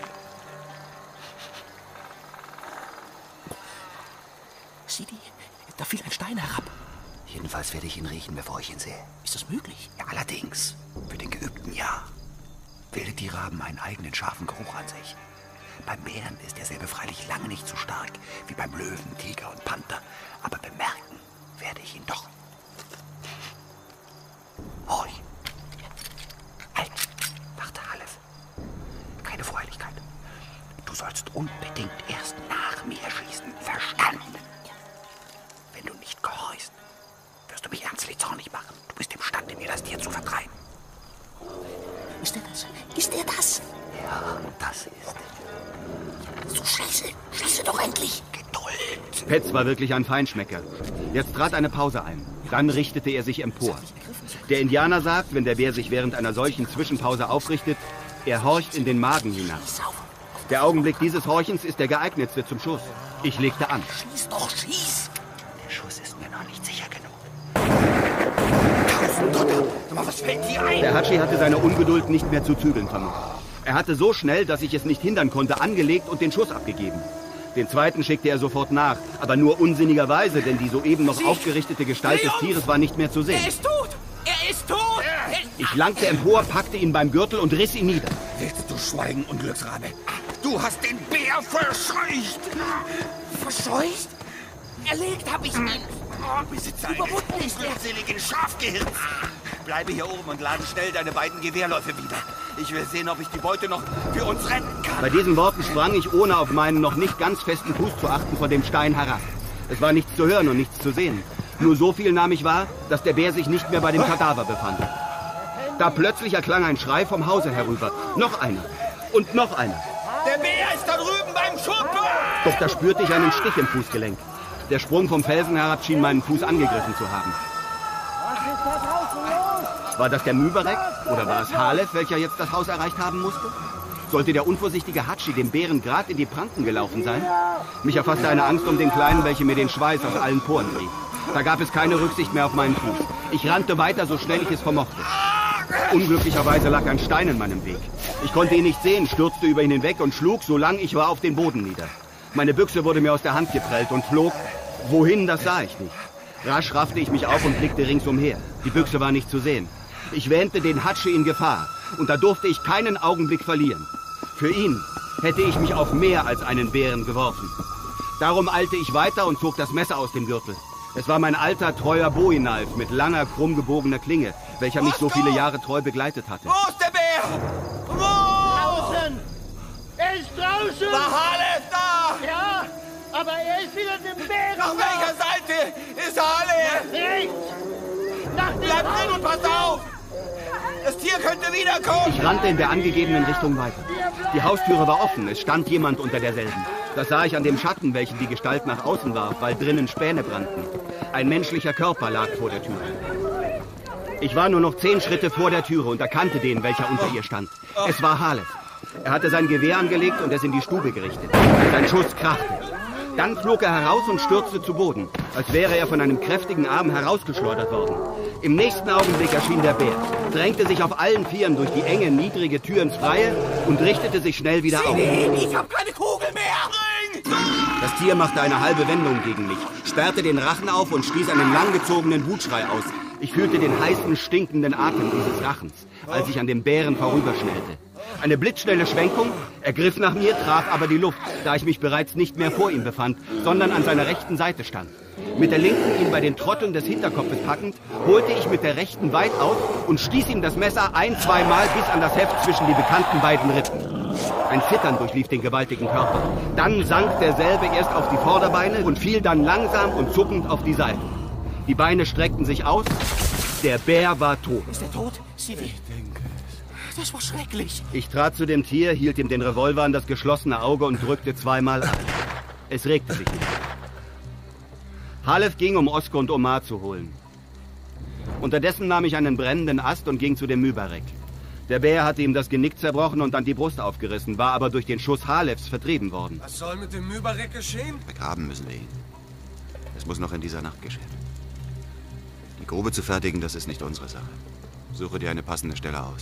Sieh die, da fiel ein Stein herab. Jedenfalls werde ich ihn riechen, bevor ich ihn sehe. Ist das möglich? Ja, allerdings. Für den Geübten ja. Wilde Tiere haben einen eigenen scharfen Geruch an sich. Beim Bären ist derselbe freilich lange nicht so stark wie beim Löwen, Tiger und Panther. Aber bemerken werde ich ihn doch. Hoi. Halt. Warte, Halef. Keine Freilichkeit. Du sollst unbedingt erst nach mir schießen. Verstanden? Wenn du nicht gehorchst, wirst du mich ernstlich zornig machen. Du bist imstande, mir das Tier zu vertreiben. Ist er das? Ist er das? Ja, das ist er. So schieße doch endlich. Geduld. Petz war wirklich ein Feinschmecker. Jetzt trat eine Pause ein. Dann richtete er sich empor. Der Indianer sagt, wenn der Bär sich während einer solchen Zwischenpause aufrichtet, er horcht in den Magen hinein. Der Augenblick dieses Horchens ist der geeignetste zum Schuss. Ich legte an. Schieß doch, schieß! Der Schuss ist mir noch nicht sicher genug. Was fällt dir ein? Der Hatschi hatte seine Ungeduld nicht mehr zu zügeln vermocht. Er hatte so schnell, dass ich es nicht hindern konnte, angelegt und den Schuss abgegeben. Den zweiten schickte er sofort nach, aber nur unsinnigerweise, denn die soeben noch aufgerichtete Gestalt des Tieres war nicht mehr zu sehen. Er ist tot! Er ist tot! Ich langte empor, packte ihn beim Gürtel und riss ihn nieder. Willst du Also schweigen, Unglücksrabe. Du hast den Bär verscheucht. Verscheucht? Erlegt habe ich ihn. Besitzer eines unglückseligen Schafgehirns. Bleibe hier oben und lade schnell deine beiden Gewehrläufe wieder. Ich will sehen, ob ich die Beute noch für uns retten kann. Bei diesen Worten sprang ich, ohne auf meinen noch nicht ganz festen Fuß zu achten, von dem Stein herab. Es war nichts zu hören und nichts zu sehen. Nur so viel nahm ich wahr, dass der Bär sich nicht mehr bei dem Kadaver befand. Da plötzlich erklang ein Schrei vom Hause herüber. Noch einer. Und noch einer. Der Bär ist da drüben beim Schuppen! Doch da spürte ich einen Stich im Fußgelenk. Der Sprung vom Felsen herab schien meinen Fuß angegriffen zu haben. War das der Mübarek oder war es Halef, welcher jetzt das Haus erreicht haben musste? Sollte der unvorsichtige Hatschi dem Bären grad in die Pranken gelaufen sein? Mich erfasste eine Angst um den Kleinen, welche mir den Schweiß aus allen Poren trieb. Da gab es keine Rücksicht mehr auf meinen Fuß. Ich rannte weiter, so schnell ich es vermochte. Unglücklicherweise lag ein Stein in meinem Weg. Ich konnte ihn nicht sehen, stürzte über ihn hinweg und schlug, solange ich war, auf den Boden nieder. Meine Büchse wurde mir aus der Hand geprellt und flog. Wohin, das sah ich nicht. Rasch raffte ich mich auf und blickte ringsumher. Die Büchse war nicht zu sehen. Ich wähnte den Hatschi in Gefahr. Und da durfte ich keinen Augenblick verlieren. Für ihn hätte ich mich auf mehr als einen Bären geworfen. Darum eilte ich weiter und zog das Messer aus dem Gürtel. Es war mein alter, treuer Bowie-Knife mit langer, krumm gebogener Klinge, welcher mich so viele Jahre treu begleitet hatte. Wo ist der Bär? Wo? Draußen! Er ist draußen! War Halef da? Ja, aber er ist wieder dem Bären. Nach welcher Seite ist Halef? Rechts! Nach dem Bleib drin und pass auf! Das Tier könnte wiederkommen! Ich rannte in der angegebenen Richtung weiter. Die Haustüre war offen, es stand jemand unter derselben. Das sah ich an dem Schatten, welchen die Gestalt nach außen warf, weil drinnen Späne brannten. Ein menschlicher Körper lag vor der Türe. Ich war nur noch 10 Schritte vor der Türe und erkannte den, welcher unter ihr stand. Es war Halef. Er hatte sein Gewehr angelegt und es in die Stube gerichtet. Sein Schuss krachte. Dann flog er heraus und stürzte zu Boden, als wäre er von einem kräftigen Arm herausgeschleudert worden. Im nächsten Augenblick erschien der Bär, drängte sich auf allen Vieren durch die enge, niedrige Tür ins Freie und richtete sich schnell wieder auf. Ich hab keine Kugel mehr! Das Tier machte eine halbe Wendung gegen mich, sperrte den Rachen auf und stieß einen langgezogenen Wutschrei aus. Ich fühlte den heißen, stinkenden Atem dieses Rachens, als ich an dem Bären vorüberschnellte. Eine blitzschnelle Schwenkung, er griff nach mir, traf aber die Luft, da ich mich bereits nicht mehr vor ihm befand, sondern an seiner rechten Seite stand. Mit der linken, ihn bei den Trotteln des Hinterkopfes packend, holte ich mit der rechten weit aus und stieß ihm das Messer 1-2 Mal bis an das Heft zwischen die bekannten beiden Rippen. Ein Zittern durchlief den gewaltigen Körper. Dann sank derselbe erst auf die Vorderbeine und fiel dann langsam und zuckend auf die Seiten. Die Beine streckten sich aus, der Bär war tot. Ist er tot? Sivi. Das war schrecklich. Ich trat zu dem Tier, hielt ihm den Revolver an das geschlossene Auge und drückte 2-mal an. Es regte sich nicht. Halef ging, um Oskar und Omar zu holen. Unterdessen nahm ich einen brennenden Ast und ging zu dem Mübarek. Der Bär hatte ihm das Genick zerbrochen und dann die Brust aufgerissen, war aber durch den Schuss Halefs vertrieben worden. Was soll mit dem Mübarek geschehen? Begraben müssen wir ihn. Es muss noch in dieser Nacht geschehen. Die Grube zu fertigen, das ist nicht unsere Sache. Suche dir eine passende Stelle aus.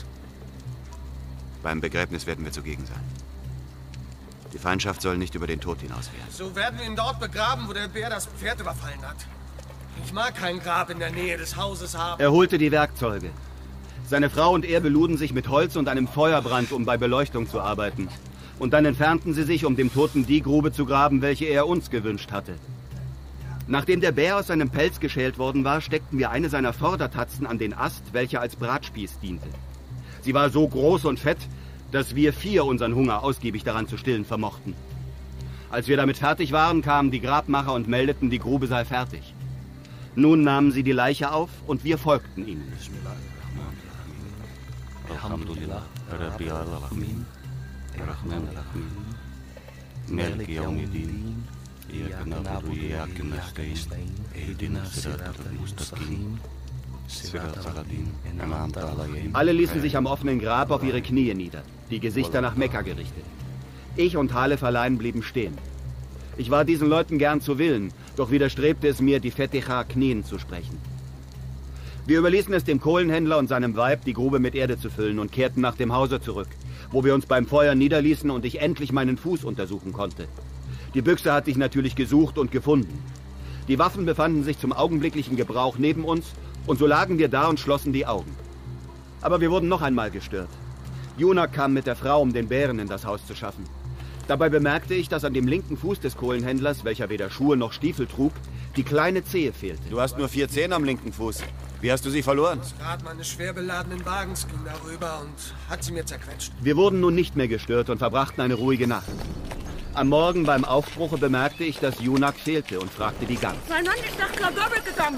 Beim Begräbnis werden wir zugegen sein. Die Feindschaft soll nicht über den Tod hinaus werden. So werden wir ihn dort begraben, wo der Bär das Pferd überfallen hat. Ich mag kein Grab in der Nähe des Hauses haben. Er holte die Werkzeuge. Seine Frau und er beluden sich mit Holz und einem Feuerbrand, um bei Beleuchtung zu arbeiten. Und dann entfernten sie sich, um dem Toten die Grube zu graben, welche er uns gewünscht hatte. Nachdem der Bär aus seinem Pelz geschält worden war, steckten wir eine seiner Vordertatzen an den Ast, welcher als Bratspieß diente. Sie war so groß und fett, dass wir 4 unseren Hunger ausgiebig daran zu stillen vermochten. Als wir damit fertig waren, kamen die Grabmacher und meldeten, die Grube sei fertig. Nun nahmen sie die Leiche auf und wir folgten ihnen. Alhamdulillah, Rabbil Alamin, Rahman Rahim, Malik Yawmiddin, Iyyaka na'budu wa iyyaka nasta'in, Ihdinas siratal mustaqim. Alle ließen sich am offenen Grab auf ihre Knie nieder, die Gesichter nach Mekka gerichtet. Ich und Halef allein blieben stehen. Ich war diesen Leuten gern zu Willen, doch widerstrebte es mir, die Fetiha knien zu sprechen. Wir überließen es dem Kohlenhändler und seinem Weib, die Grube mit Erde zu füllen und kehrten nach dem Hause zurück, wo wir uns beim Feuer niederließen und ich endlich meinen Fuß untersuchen konnte. Die Büchse hatte ich natürlich gesucht und gefunden. Die Waffen befanden sich zum augenblicklichen Gebrauch neben uns und so lagen wir da und schlossen die Augen. Aber wir wurden noch einmal gestört. Junak kam mit der Frau, um den Bären in das Haus zu schaffen. Dabei bemerkte ich, dass an dem linken Fuß des Kohlenhändlers, welcher weder Schuhe noch Stiefel trug, die kleine Zehe fehlte. Du hast nur 4 Zehen am linken Fuß. Wie hast du sie verloren? Das Rad meines schwer beladenen Wagens ging darüber und hat sie mir zerquetscht. Wir wurden nun nicht mehr gestört und verbrachten eine ruhige Nacht. Am Morgen beim Aufbruche bemerkte ich, dass Junak fehlte und fragte die Gang. Mein Mann ist nach Kladobel gegangen.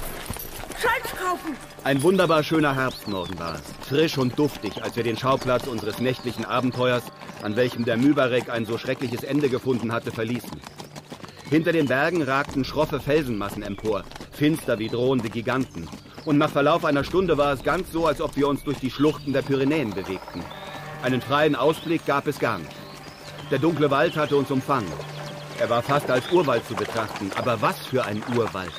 Scheiß kaufen. Ein wunderbar schöner Herbstmorgen war es. Frisch und duftig, als wir den Schauplatz unseres nächtlichen Abenteuers, an welchem der Mübarek ein so schreckliches Ende gefunden hatte, verließen. Hinter den Bergen ragten schroffe Felsenmassen empor, finster wie drohende Giganten. Und nach Verlauf einer Stunde war es ganz so, als ob wir uns durch die Schluchten der Pyrenäen bewegten. Einen freien Ausblick gab es gar nicht. Der dunkle Wald hatte uns umfangen. Er war fast als Urwald zu betrachten, aber was für ein Urwald!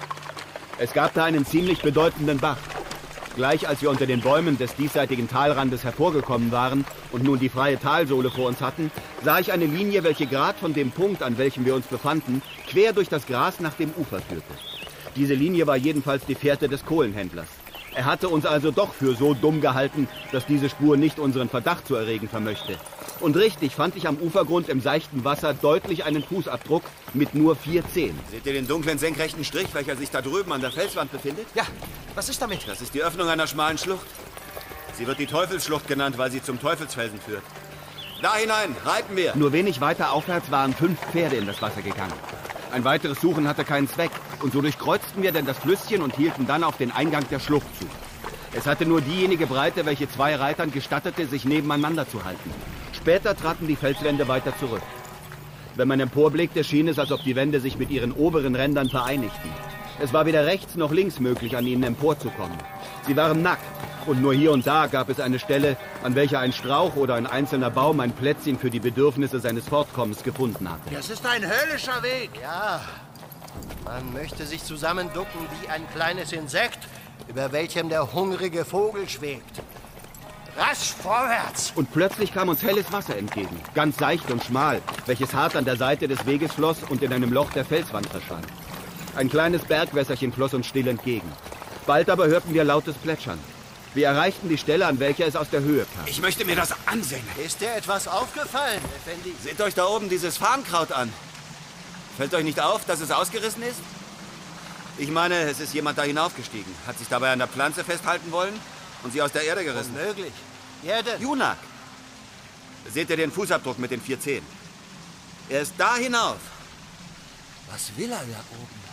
Es gab da einen ziemlich bedeutenden Bach. Gleich als wir unter den Bäumen des diesseitigen Talrandes hervorgekommen waren und nun die freie Talsohle vor uns hatten, sah ich eine Linie, welche gerade von dem Punkt, an welchem wir uns befanden, quer durch das Gras nach dem Ufer führte. Diese Linie war jedenfalls die Fährte des Kohlenhändlers. Er hatte uns also doch für so dumm gehalten, dass diese Spur nicht unseren Verdacht zu erregen vermöchte. Und richtig fand ich am Ufergrund im seichten Wasser deutlich einen Fußabdruck mit nur 4 Zehen. Seht ihr den dunklen senkrechten Strich, welcher sich da drüben an der Felswand befindet? Ja, was ist damit? Das ist die Öffnung einer schmalen Schlucht. Sie wird die Teufelsschlucht genannt, weil sie zum Teufelsfelsen führt. Da hinein, reiten wir! Nur wenig weiter aufwärts waren 5 Pferde in das Wasser gegangen. Ein weiteres Suchen hatte keinen Zweck und so durchkreuzten wir denn das Flüsschen und hielten dann auf den Eingang der Schlucht zu. Es hatte nur diejenige Breite, welche 2 Reitern gestattete, sich nebeneinander zu halten. Später traten die Felswände weiter zurück. Wenn man emporblickte, schien es, als ob die Wände sich mit ihren oberen Rändern vereinigten. Es war weder rechts noch links möglich, an ihnen emporzukommen. Sie waren nackt und nur hier und da gab es eine Stelle, an welcher ein Strauch oder ein einzelner Baum ein Plätzchen für die Bedürfnisse seines Fortkommens gefunden hatte. Das ist ein höllischer Weg. Ja, man möchte sich zusammenducken wie ein kleines Insekt, über welchem der hungrige Vogel schwebt. Rasch vorwärts! Und plötzlich kam uns helles Wasser entgegen, ganz seicht und schmal, welches hart an der Seite des Weges floss und in einem Loch der Felswand verschwand. Ein kleines Bergwässerchen floss uns still entgegen. Bald aber hörten wir lautes Plätschern. Wir erreichten die Stelle, an welcher es aus der Höhe kam. Ich möchte mir das ansehen. Ist dir etwas aufgefallen, Effendi? Seht euch da oben dieses Farnkraut an. Fällt euch nicht auf, dass es ausgerissen ist? Ich meine, es ist jemand da hinaufgestiegen, hat sich dabei an der Pflanze festhalten wollen und sie aus der Erde gerissen. Unmöglich. Wer denn? Junak. Seht ihr den Fußabdruck mit den 4 Zehen? Er ist da hinauf. Was will er da oben?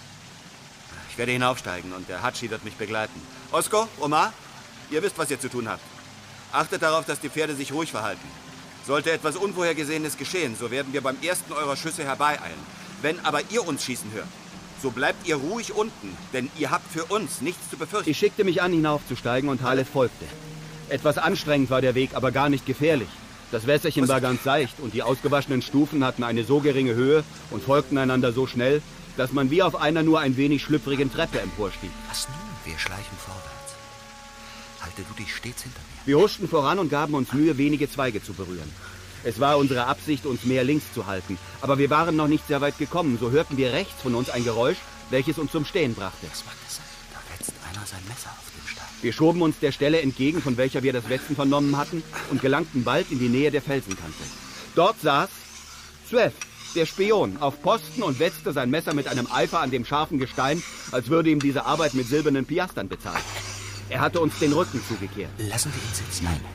Ich werde hinaufsteigen und der Hatschi wird mich begleiten. Osko, Omar, ihr wisst, was ihr zu tun habt. Achtet darauf, dass die Pferde sich ruhig verhalten. Sollte etwas Unvorhergesehenes geschehen, so werden wir beim ersten eurer Schüsse herbeieilen. Wenn aber ihr uns schießen hört, so bleibt ihr ruhig unten, denn ihr habt für uns nichts zu befürchten. Ich schickte mich an, hinaufzusteigen und Halef folgte. Etwas anstrengend war der Weg, aber gar nicht gefährlich. Das Wässerchen war ganz seicht und die ausgewaschenen Stufen hatten eine so geringe Höhe und folgten einander so schnell, dass man wie auf einer nur ein wenig schlüpfrigen Treppe emporstieg. Was nun? Wir schleichen vorwärts. Halte du dich stets hinter mir. Wir huschten voran und gaben uns Mühe, wenige Zweige zu berühren. Es war unsere Absicht, uns mehr links zu halten, aber wir waren noch nicht sehr weit gekommen, so hörten wir rechts von uns ein Geräusch, welches uns zum Stehen brachte. Was mag das sein? Da wetzt einer sein Messer auf dem Stein. Wir schoben uns der Stelle entgegen, von welcher wir das Wetzen vernommen hatten, und gelangten bald in die Nähe der Felsenkante. Dort saß Zvev, der Spion, auf Posten und wetzte sein Messer mit einem Eifer an dem scharfen Gestein, als würde ihm diese Arbeit mit silbernen Piastern bezahlt. Er hatte uns den Rücken zugekehrt. Lassen wir ihn sitzen. Nein.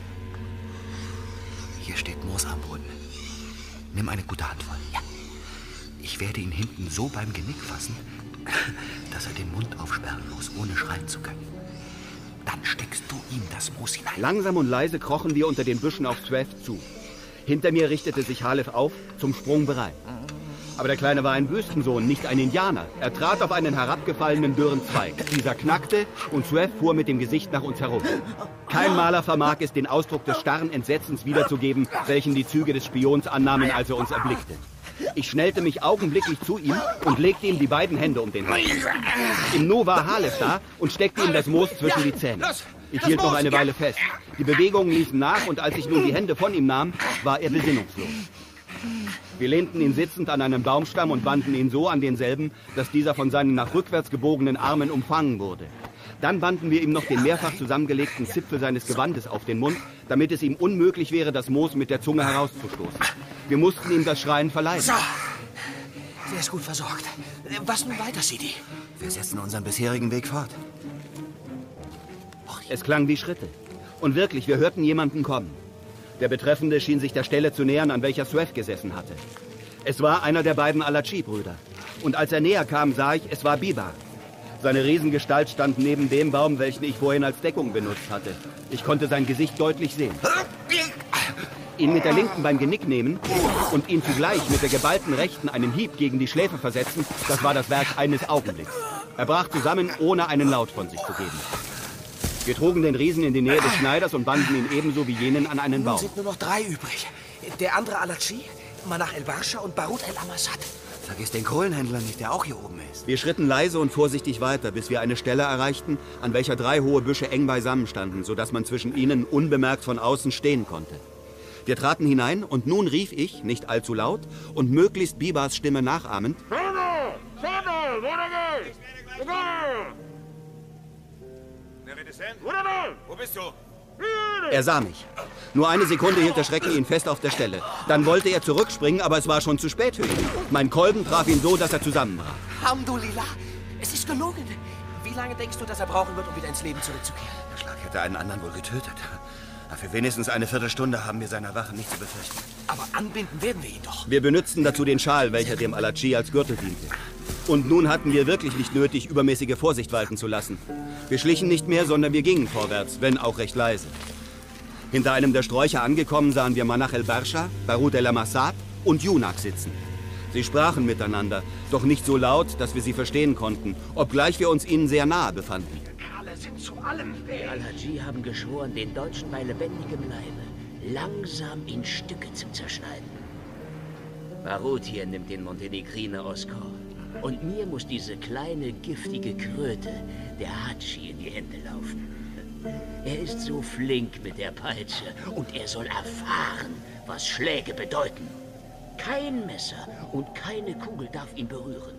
Hier steht Moos am Boden. Nimm eine gute Handvoll. Ja. Ich werde ihn hinten so beim Genick fassen, dass er den Mund aufsperren muss, ohne schreien zu können. Dann steckst du ihm das Moos hinein. Langsam und leise krochen wir unter den Büschen auf Zvev zu. Hinter mir richtete sich Halef auf, zum Sprung bereit. Aber der Kleine war ein Wüstensohn, nicht ein Indianer. Er trat auf einen herabgefallenen dürren Zweig. Dieser knackte und Zvev fuhr mit dem Gesicht nach uns herum. Kein Maler vermag es, den Ausdruck des starren Entsetzens wiederzugeben, welchen die Züge des Spions annahmen, als er uns erblickte. Ich schnellte mich augenblicklich zu ihm und legte ihm die beiden Hände um den Hals. Im Nu war Halef da und steckte ihm das Moos zwischen die Zähne. Ich hielt noch eine Weile fest. Die Bewegungen ließen nach und als ich nun die Hände von ihm nahm, war er besinnungslos. Wir lehnten ihn sitzend an einem Baumstamm und banden ihn so an denselben, dass dieser von seinen nach rückwärts gebogenen Armen umfangen wurde. Dann banden wir ihm noch den mehrfach zusammengelegten Zipfel seines Gewandes auf den Mund, damit es ihm unmöglich wäre, das Moos mit der Zunge herauszustoßen. Wir mussten ihm das Schreien verleiden. So, der ist gut versorgt. Was nun weiter, Sidi? Wir setzen unseren bisherigen Weg fort. Es klang wie Schritte. Und wirklich, wir hörten jemanden kommen. Der Betreffende schien sich der Stelle zu nähern, an welcher Swef gesessen hatte. Es war einer der beiden Alachi-Brüder. Und als er näher kam, sah ich, es war Bibar. Seine Riesengestalt stand neben dem Baum, welchen ich vorhin als Deckung benutzt hatte. Ich konnte sein Gesicht deutlich sehen. Ihn mit der linken beim Genick nehmen und ihn zugleich mit der geballten rechten einen Hieb gegen die Schläfe versetzen, das war das Werk eines Augenblicks. Er brach zusammen, ohne einen Laut von sich zu geben. Wir trugen den Riesen in die Nähe des Schneiders und banden ihn ebenso wie jenen an einen Baum. Nun sind nur noch 3 übrig. Der andere Alachi, Manach el-Barscha und Barut el-Amasat. Vergiss den Kohlenhändler nicht, der auch hier oben ist. Wir schritten leise und vorsichtig weiter, bis wir eine Stelle erreichten, an welcher 3 hohe Büsche eng beisammen standen, sodass man zwischen ihnen unbemerkt von außen stehen konnte. Wir traten hinein und nun rief ich, nicht allzu laut und möglichst Bibars Stimme nachahmend: Wo bist du? Er sah mich. Nur eine Sekunde hielt der Schrecken ihn fest auf der Stelle. Dann wollte er zurückspringen, aber es war schon zu spät für ihn. Mein Kolben traf ihn so, dass er zusammenbrach. Alhamdulillah, es ist gelungen. Wie lange denkst du, dass er brauchen wird, um wieder ins Leben zurückzukehren? Der Schlag hätte einen anderen wohl getötet. Für wenigstens eine Viertelstunde haben wir seiner Wache nicht zu befürchten. Aber anbinden werden wir ihn doch. Wir benutzten dazu den Schal, welcher dem Alachi als Gürtel diente. Und nun hatten wir wirklich nicht nötig, übermäßige Vorsicht walten zu lassen. Wir schlichen nicht mehr, sondern wir gingen vorwärts, wenn auch recht leise. Hinter einem der Sträucher angekommen, sahen wir Manach el-Barscha, Barut el-Amasat und Junak sitzen. Sie sprachen miteinander, doch nicht so laut, dass wir sie verstehen konnten, obgleich wir uns ihnen sehr nahe befanden. Kerle sind zu allem fähig. Die Al-Haji haben geschworen, den Deutschen bei lebendigem Leibe langsam in Stücke zu zerschneiden. Barut hier nimmt den Montenegriner Oskar. Und mir muss diese kleine, giftige Kröte, der Hatschi, in die Hände laufen. Er ist so flink mit der Peitsche und er soll erfahren, was Schläge bedeuten. Kein Messer und keine Kugel darf ihn berühren.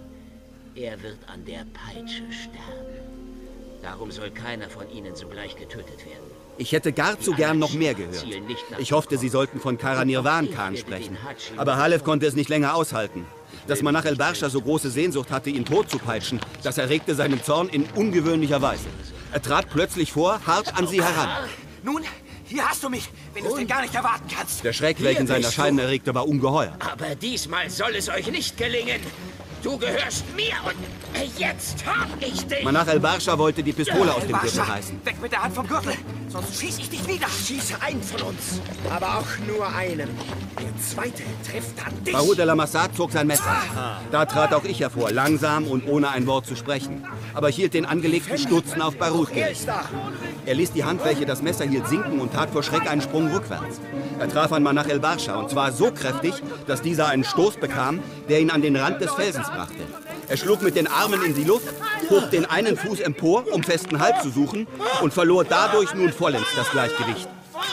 Er wird an der Peitsche sterben. Darum soll keiner von ihnen sogleich getötet werden. Ich hätte gar zu gern noch mehr gehört. Ich hoffte, sie sollten von Karanirwan Khan sprechen. Aber Halef konnte es nicht länger aushalten. Dass Manach el-Barscha so große Sehnsucht hatte, ihn totzupeitschen, das erregte seinen Zorn in ungewöhnlicher Weise. Er trat plötzlich vor, hart an sie heran. Nun, hier hast du mich, wenn du es denn gar nicht erwarten kannst. Der Schreck, welchen sein Erscheinen erregte, war ungeheuer. Aber diesmal soll es euch nicht gelingen. Du gehörst mir und jetzt hab ich dich. Manach el-Barscha wollte die Pistole aus dem Gürtel reißen. Weg mit der Hand vom Gürtel, sonst schieß ich dich wieder. Schieße einen von uns, aber auch nur einen. Der zweite trifft dann dich. Barut el-Amasat zog sein Messer. Da trat auch ich hervor, langsam und ohne ein Wort zu sprechen. Aber ich hielt den angelegten Stutzen auf Barut gerichtet. Er ließ die Hand, welche das Messer hielt, sinken und tat vor Schreck einen Sprung rückwärts. Er traf an Manach el-Barscha und zwar so kräftig, dass dieser einen Stoß bekam, der ihn an den Rand des Felsens brachte. Er schlug mit den Armen in die Luft, hob den einen Fuß empor, um festen Halt zu suchen und verlor dadurch nun vollends das Gleichgewicht.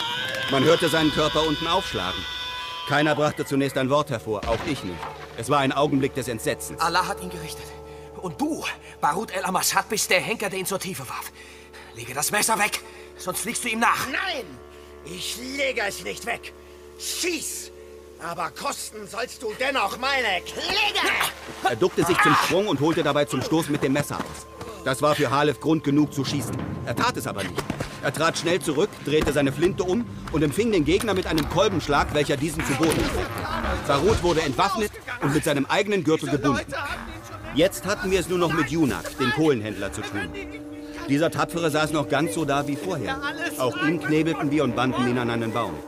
Man hörte seinen Körper unten aufschlagen. Keiner brachte zunächst ein Wort hervor, auch ich nicht. Es war ein Augenblick des Entsetzens. Allah hat ihn gerichtet. Und du, Barut el-Amasat, bist der Henker, der ihn zur Tiefe warf. Lege das Messer weg, sonst fliegst du ihm nach. Nein, ich lege es nicht weg. Schieß! Aber kosten sollst du dennoch meine Klinge! Er duckte sich zum Sprung und holte dabei zum Stoß mit dem Messer aus. Das war für Halef Grund genug zu schießen. Er tat es aber nicht. Er trat schnell zurück, drehte seine Flinte um und empfing den Gegner mit einem Kolbenschlag, welcher diesen zu Boden streckte. Barut wurde entwaffnet und mit seinem eigenen Gürtel gebunden. Jetzt hatten wir es nur noch mit Junak, dem Kohlenhändler, zu tun. Dieser Tapfere saß noch ganz so da wie vorher. Auch ihn knebelten wir und banden ihn an einen Baum.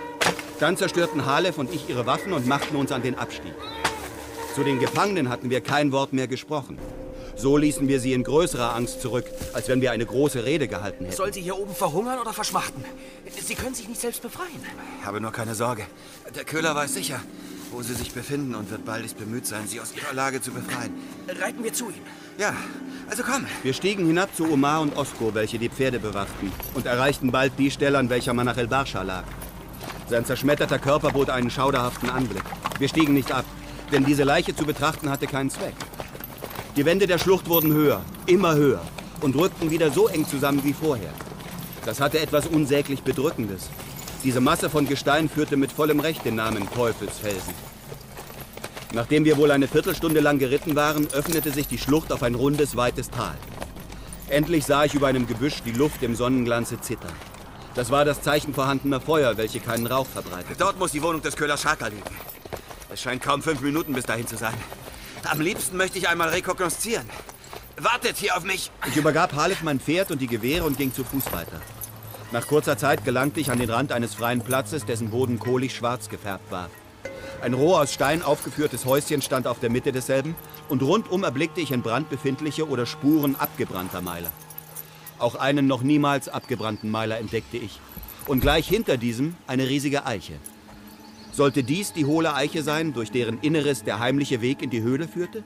Dann zerstörten Halef und ich ihre Waffen und machten uns an den Abstieg. Zu den Gefangenen hatten wir kein Wort mehr gesprochen. So ließen wir sie in größerer Angst zurück, als wenn wir eine große Rede gehalten hätten. Soll sie hier oben verhungern oder verschmachten? Sie können sich nicht selbst befreien. Habe nur keine Sorge. Der Köhler weiß sicher, wo sie sich befinden und wird baldigst bemüht sein, sie aus ihrer Lage zu befreien. Reiten wir zu ihm. Ja, also komm. Wir stiegen hinab zu Omar und Osko, welche die Pferde bewachten, und erreichten bald die Stelle, an welcher Manach el-Barscha lag. Sein zerschmetterter Körper bot einen schauderhaften Anblick. Wir stiegen nicht ab, denn diese Leiche zu betrachten hatte keinen Zweck. Die Wände der Schlucht wurden höher, immer höher. und rückten wieder so eng zusammen wie vorher. Das hatte etwas unsäglich Bedrückendes. Diese Masse von Gestein führte mit vollem Recht den Namen Teufelsfelsen. Nachdem wir wohl eine Viertelstunde lang geritten waren, öffnete sich die Schlucht auf ein rundes, weites Tal. Endlich sah ich über einem Gebüsch die Luft im Sonnenglanze zittern. Das war das Zeichen vorhandener Feuer, welche keinen Rauch verbreitet. Dort muss die Wohnung des Köhlers Schaka liegen. Es scheint kaum 5 Minuten bis dahin zu sein. Am liebsten möchte ich einmal rekognoszieren. Wartet hier auf mich! Ich übergab Halef mein Pferd und die Gewehre und ging zu Fuß weiter. Nach kurzer Zeit gelangte ich an den Rand eines freien Platzes, dessen Boden kohlig schwarz gefärbt war. Ein roh aus Stein aufgeführtes Häuschen stand auf der Mitte desselben und rundum erblickte ich in Brand befindliche oder Spuren abgebrannter Meiler. Auch einen noch niemals abgebrannten Meiler entdeckte ich. Und gleich hinter diesem eine riesige Eiche. Sollte dies die hohle Eiche sein, durch deren Inneres der heimliche Weg in die Höhle führte?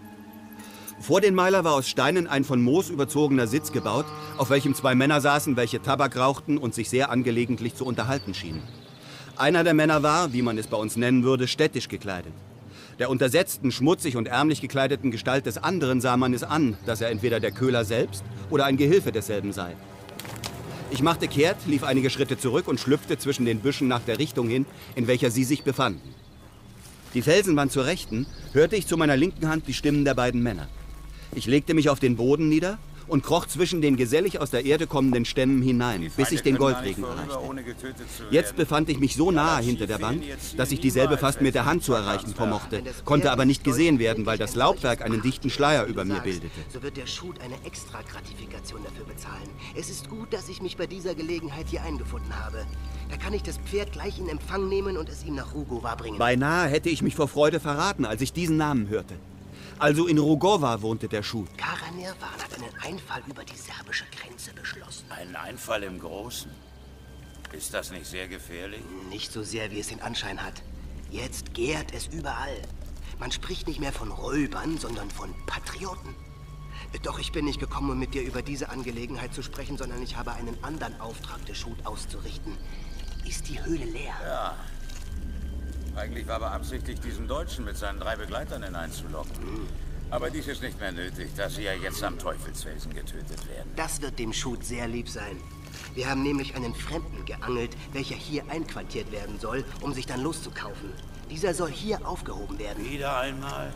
Vor den Meiler war aus Steinen ein von Moos überzogener Sitz gebaut, auf welchem 2 Männer saßen, welche Tabak rauchten und sich sehr angelegentlich zu unterhalten schienen. Einer der Männer war, wie man es bei uns nennen würde, städtisch gekleidet. Der untersetzten, schmutzig und ärmlich gekleideten Gestalt des anderen sah man es an, dass er entweder der Köhler selbst oder ein Gehilfe desselben sei. Ich machte kehrt, lief einige Schritte zurück und schlüpfte zwischen den Büschen nach der Richtung hin, in welcher sie sich befanden. Die Felsenwand zur Rechten hörte ich zu meiner linken Hand die Stimmen der beiden Männer. Ich legte mich auf den Boden nieder und kroch zwischen den gesellig aus der Erde kommenden Stämmen hinein, bis ich den Goldregen erreichte. Jetzt befand ich mich so nahe hinter der Bank, dass ich dieselbe fast mit der Hand zu erreichen vermochte, konnte aber nicht gesehen werden, weil das Laubwerk einen dichten Schleier über mir bildete. So wird der Schut eine Extra-Gratifikation dafür bezahlen. Es ist gut, dass ich mich bei dieser Gelegenheit hier eingefunden habe. Da kann ich das Pferd gleich in Empfang nehmen und es ihm nach Rugova bringen. Beinahe hätte ich mich vor Freude verraten, als ich diesen Namen hörte. Also in Rugova wohnte der Schut. Kara Nirvan hat einen Einfall über die serbische Grenze beschlossen. Ein Einfall im Großen? Ist das nicht sehr gefährlich? Nicht so sehr, wie es den Anschein hat. Jetzt gärt es überall. Man spricht nicht mehr von Räubern, sondern von Patrioten. Doch ich bin nicht gekommen, um mit dir über diese Angelegenheit zu sprechen, sondern ich habe einen anderen Auftrag, den Schut auszurichten. Ist die Höhle leer? Ja. Eigentlich war beabsichtigt, diesen Deutschen mit seinen 3 Begleitern hineinzulocken. Aber dies ist nicht mehr nötig, da sie ja jetzt am Teufelsfelsen getötet werden. Das wird dem Schut sehr lieb sein. Wir haben nämlich einen Fremden geangelt, welcher hier einquartiert werden soll, um sich dann loszukaufen. Dieser soll hier aufgehoben werden. Wieder einmal?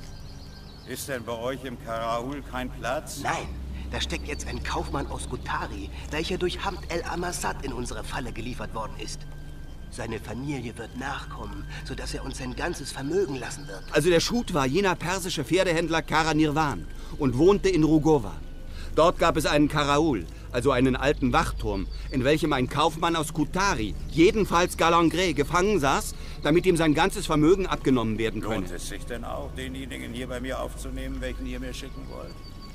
Ist denn bei euch im Karaul kein Platz? Nein, da steckt jetzt ein Kaufmann aus Gutari, welcher durch Hamd el-Amassad in unsere Falle geliefert worden ist. Seine Familie wird nachkommen, sodass er uns sein ganzes Vermögen lassen wird. Also der Schut war jener persische Pferdehändler Kara Nirvan und wohnte in Rugova. Dort gab es einen Karaul, also einen alten Wachturm, in welchem ein Kaufmann aus Kutari, jedenfalls Galangre, gefangen saß, damit ihm sein ganzes Vermögen abgenommen werden könne. Lohnt es sich denn auch, denjenigen hier bei mir aufzunehmen, welchen ihr mir schicken wollt?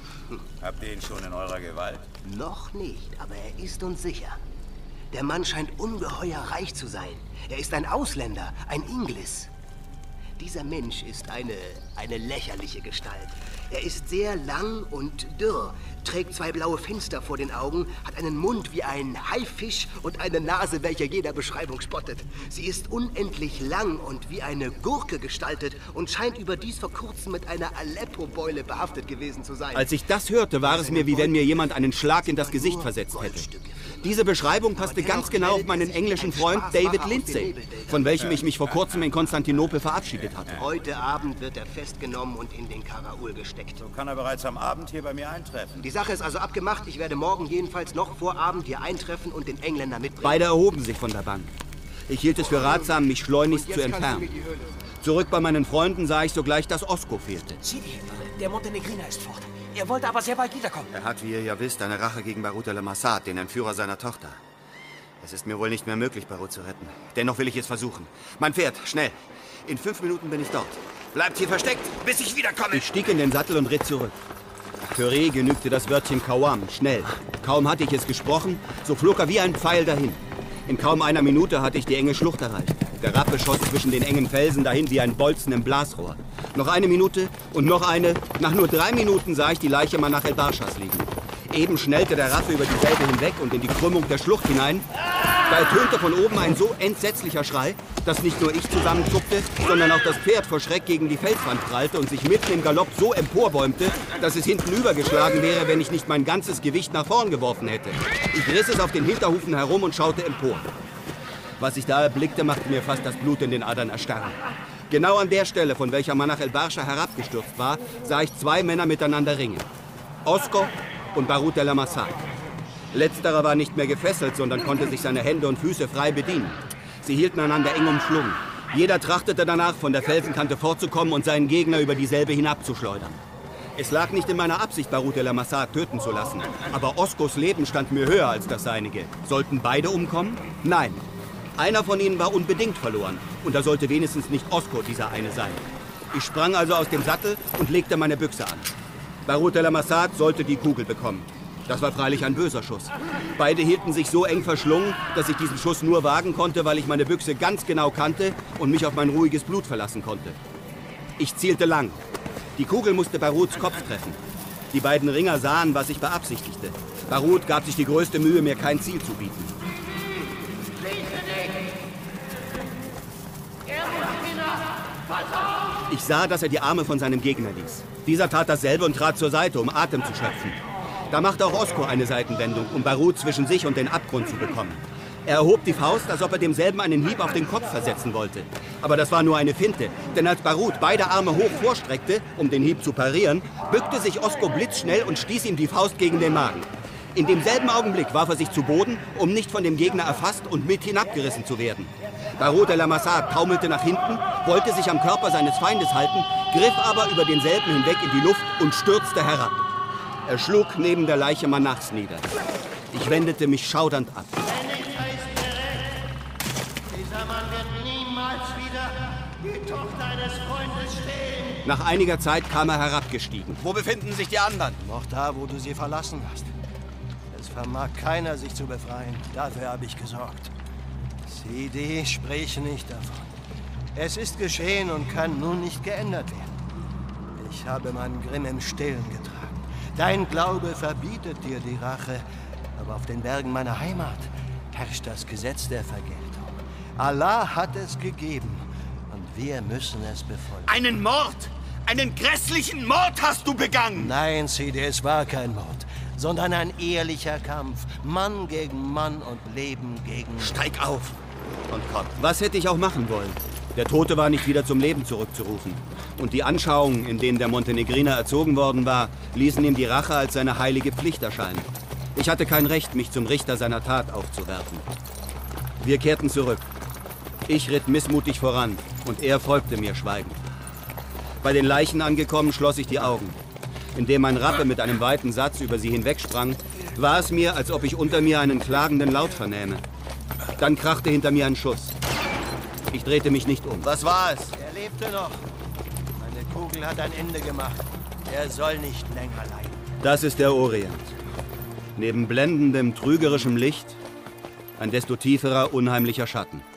Habt ihr ihn schon in eurer Gewalt? Noch nicht, aber er ist uns sicher. Der Mann scheint ungeheuer reich zu sein. Er ist ein Ausländer, ein Inglis. Dieser Mensch ist eine lächerliche Gestalt. Er ist sehr lang und dürr, trägt 2 blaue Finster vor den Augen, hat einen Mund wie ein Haifisch und eine Nase, welcher jeder Beschreibung spottet. Sie ist unendlich lang und wie eine Gurke gestaltet und scheint überdies vor kurzem mit einer Aleppo-Beule behaftet gewesen zu sein. Als ich das hörte, war es mir, wie wenn mir jemand einen Schlag in das Gesicht versetzt hätte. Diese Beschreibung passte ganz genau auf meinen englischen Freund David Lindsay, von welchem ich mich vor kurzem in Konstantinopel verabschiedet hatte. Heute Abend wird er festgenommen und in den Karaul gesteckt. So kann er bereits am Abend hier bei mir eintreffen. Die Sache ist also abgemacht. Ich werde morgen jedenfalls noch vor Abend hier eintreffen und den Engländer mitbringen. Beide erhoben sich von der Bank. Ich hielt es für ratsam, mich schleunigst zu entfernen. Zurück bei meinen Freunden sah ich sogleich, dass Osko fehlte. Sieh, der Montenegriner ist fort. Er wollte aber sehr bald wiederkommen. Er hat, wie ihr ja wisst, eine Rache gegen Barut el-Amassad, den Entführer seiner Tochter. Es ist mir wohl nicht mehr möglich, Barut zu retten. Dennoch will ich es versuchen. Mein Pferd, schnell. In 5 Minuten bin ich dort. Bleibt hier versteckt, bis ich wiederkomme. Ich stieg in den Sattel und ritt zurück. Für Reh genügte das Wörtchen Kawam, schnell. Kaum hatte ich es gesprochen, so flog er wie ein Pfeil dahin. In kaum einer Minute hatte ich die enge Schlucht erreicht. Der Rappe schoss zwischen den engen Felsen dahin wie ein Bolzen im Blasrohr. Noch eine Minute und noch eine. Nach nur 3 Minuten sah ich die Leiche Manach el-Barschas liegen. Eben schnellte der Rappe über dieselbe hinweg und in die Krümmung der Schlucht hinein. Da ertönte von oben ein so entsetzlicher Schrei, dass nicht nur ich zusammenzuckte, sondern auch das Pferd vor Schreck gegen die Felswand prallte und sich mitten im Galopp so emporbäumte, dass es hinten übergeschlagen wäre, wenn ich nicht mein ganzes Gewicht nach vorn geworfen hätte. Ich riss es auf den Hinterhufen herum und schaute empor. Was ich da erblickte, machte mir fast das Blut in den Adern erstarren. Genau an der Stelle, von welcher Manach el-Barscha herabgestürzt war, sah ich zwei Männer miteinander ringen. Oskar und Barut de la Massat. Letzterer war nicht mehr gefesselt, sondern konnte sich seine Hände und Füße frei bedienen. Sie hielten einander eng umschlungen. Jeder trachtete danach, von der Felsenkante fortzukommen und seinen Gegner über dieselbe hinabzuschleudern. Es lag nicht in meiner Absicht, Barut de la Massat töten zu lassen. Aber Oskos Leben stand mir höher als das seinige. Sollten beide umkommen? Nein. Einer von ihnen war unbedingt verloren. Und da sollte wenigstens nicht Osko dieser eine sein. Ich sprang also aus dem Sattel und legte meine Büchse an. Barut de la Massat sollte die Kugel bekommen. Das war freilich ein böser Schuss. Beide hielten sich so eng verschlungen, dass ich diesen Schuss nur wagen konnte, weil ich meine Büchse ganz genau kannte und mich auf mein ruhiges Blut verlassen konnte. Ich zielte lang. Die Kugel musste Baruts Kopf treffen. Die beiden Ringer sahen, was ich beabsichtigte. Barut gab sich die größte Mühe, mir kein Ziel zu bieten. Ich sah, dass er die Arme von seinem Gegner ließ. Dieser tat dasselbe und trat zur Seite, um Atem zu schöpfen. Da machte auch Osko eine Seitenwendung, um Barut zwischen sich und den Abgrund zu bekommen. Er erhob die Faust, als ob er demselben einen Hieb auf den Kopf versetzen wollte. Aber das war nur eine Finte, denn als Barut beide Arme hoch vorstreckte, um den Hieb zu parieren, bückte sich Osko blitzschnell und stieß ihm die Faust gegen den Magen. In demselben Augenblick warf er sich zu Boden, um nicht von dem Gegner erfasst und mit hinabgerissen zu werden. Barut de la Massat taumelte nach hinten, wollte sich am Körper seines Feindes halten, griff aber über denselben hinweg in die Luft und stürzte herab. Er schlug neben der Leiche Manachs nieder. Ich wendete mich schaudernd ab. Dieser Mann wird niemals wieder die Tochter eines Freundes stehlen. Nach einiger Zeit kam er herabgestiegen. Wo befinden sich die anderen? Noch da, wo du sie verlassen hast. Es vermag keiner, sich zu befreien. Dafür habe ich gesorgt. Sidi, sprich nicht davon. Es ist geschehen und kann nun nicht geändert werden. Ich habe meinen Grimm im Stillen getragen. Dein Glaube verbietet dir die Rache, aber auf den Bergen meiner Heimat herrscht das Gesetz der Vergeltung. Allah hat es gegeben und wir müssen es befolgen. Einen Mord! Einen grässlichen Mord hast du begangen! Nein, Sidi, es war kein Mord, sondern ein ehrlicher Kampf. Mann gegen Mann und Leben gegen... Steig auf und komm. Was hätte ich auch machen wollen? Der Tote war nicht wieder zum Leben zurückzurufen. Und die Anschauungen, in denen der Montenegriner erzogen worden war, ließen ihm die Rache als seine heilige Pflicht erscheinen. Ich hatte kein Recht, mich zum Richter seiner Tat aufzuwerfen. Wir kehrten zurück. Ich ritt missmutig voran und er folgte mir schweigend. Bei den Leichen angekommen, schloss ich die Augen. Indem ein Rappe mit einem weiten Satz über sie hinwegsprang, war es mir, als ob ich unter mir einen klagenden Laut vernähme. Dann krachte hinter mir ein Schuss. Ich drehte mich nicht um. Was war es? Er lebte noch. Meine Kugel hat ein Ende gemacht. Er soll nicht länger leiden. Das ist der Orient. Neben blendendem, trügerischem Licht ein desto tieferer, unheimlicher Schatten.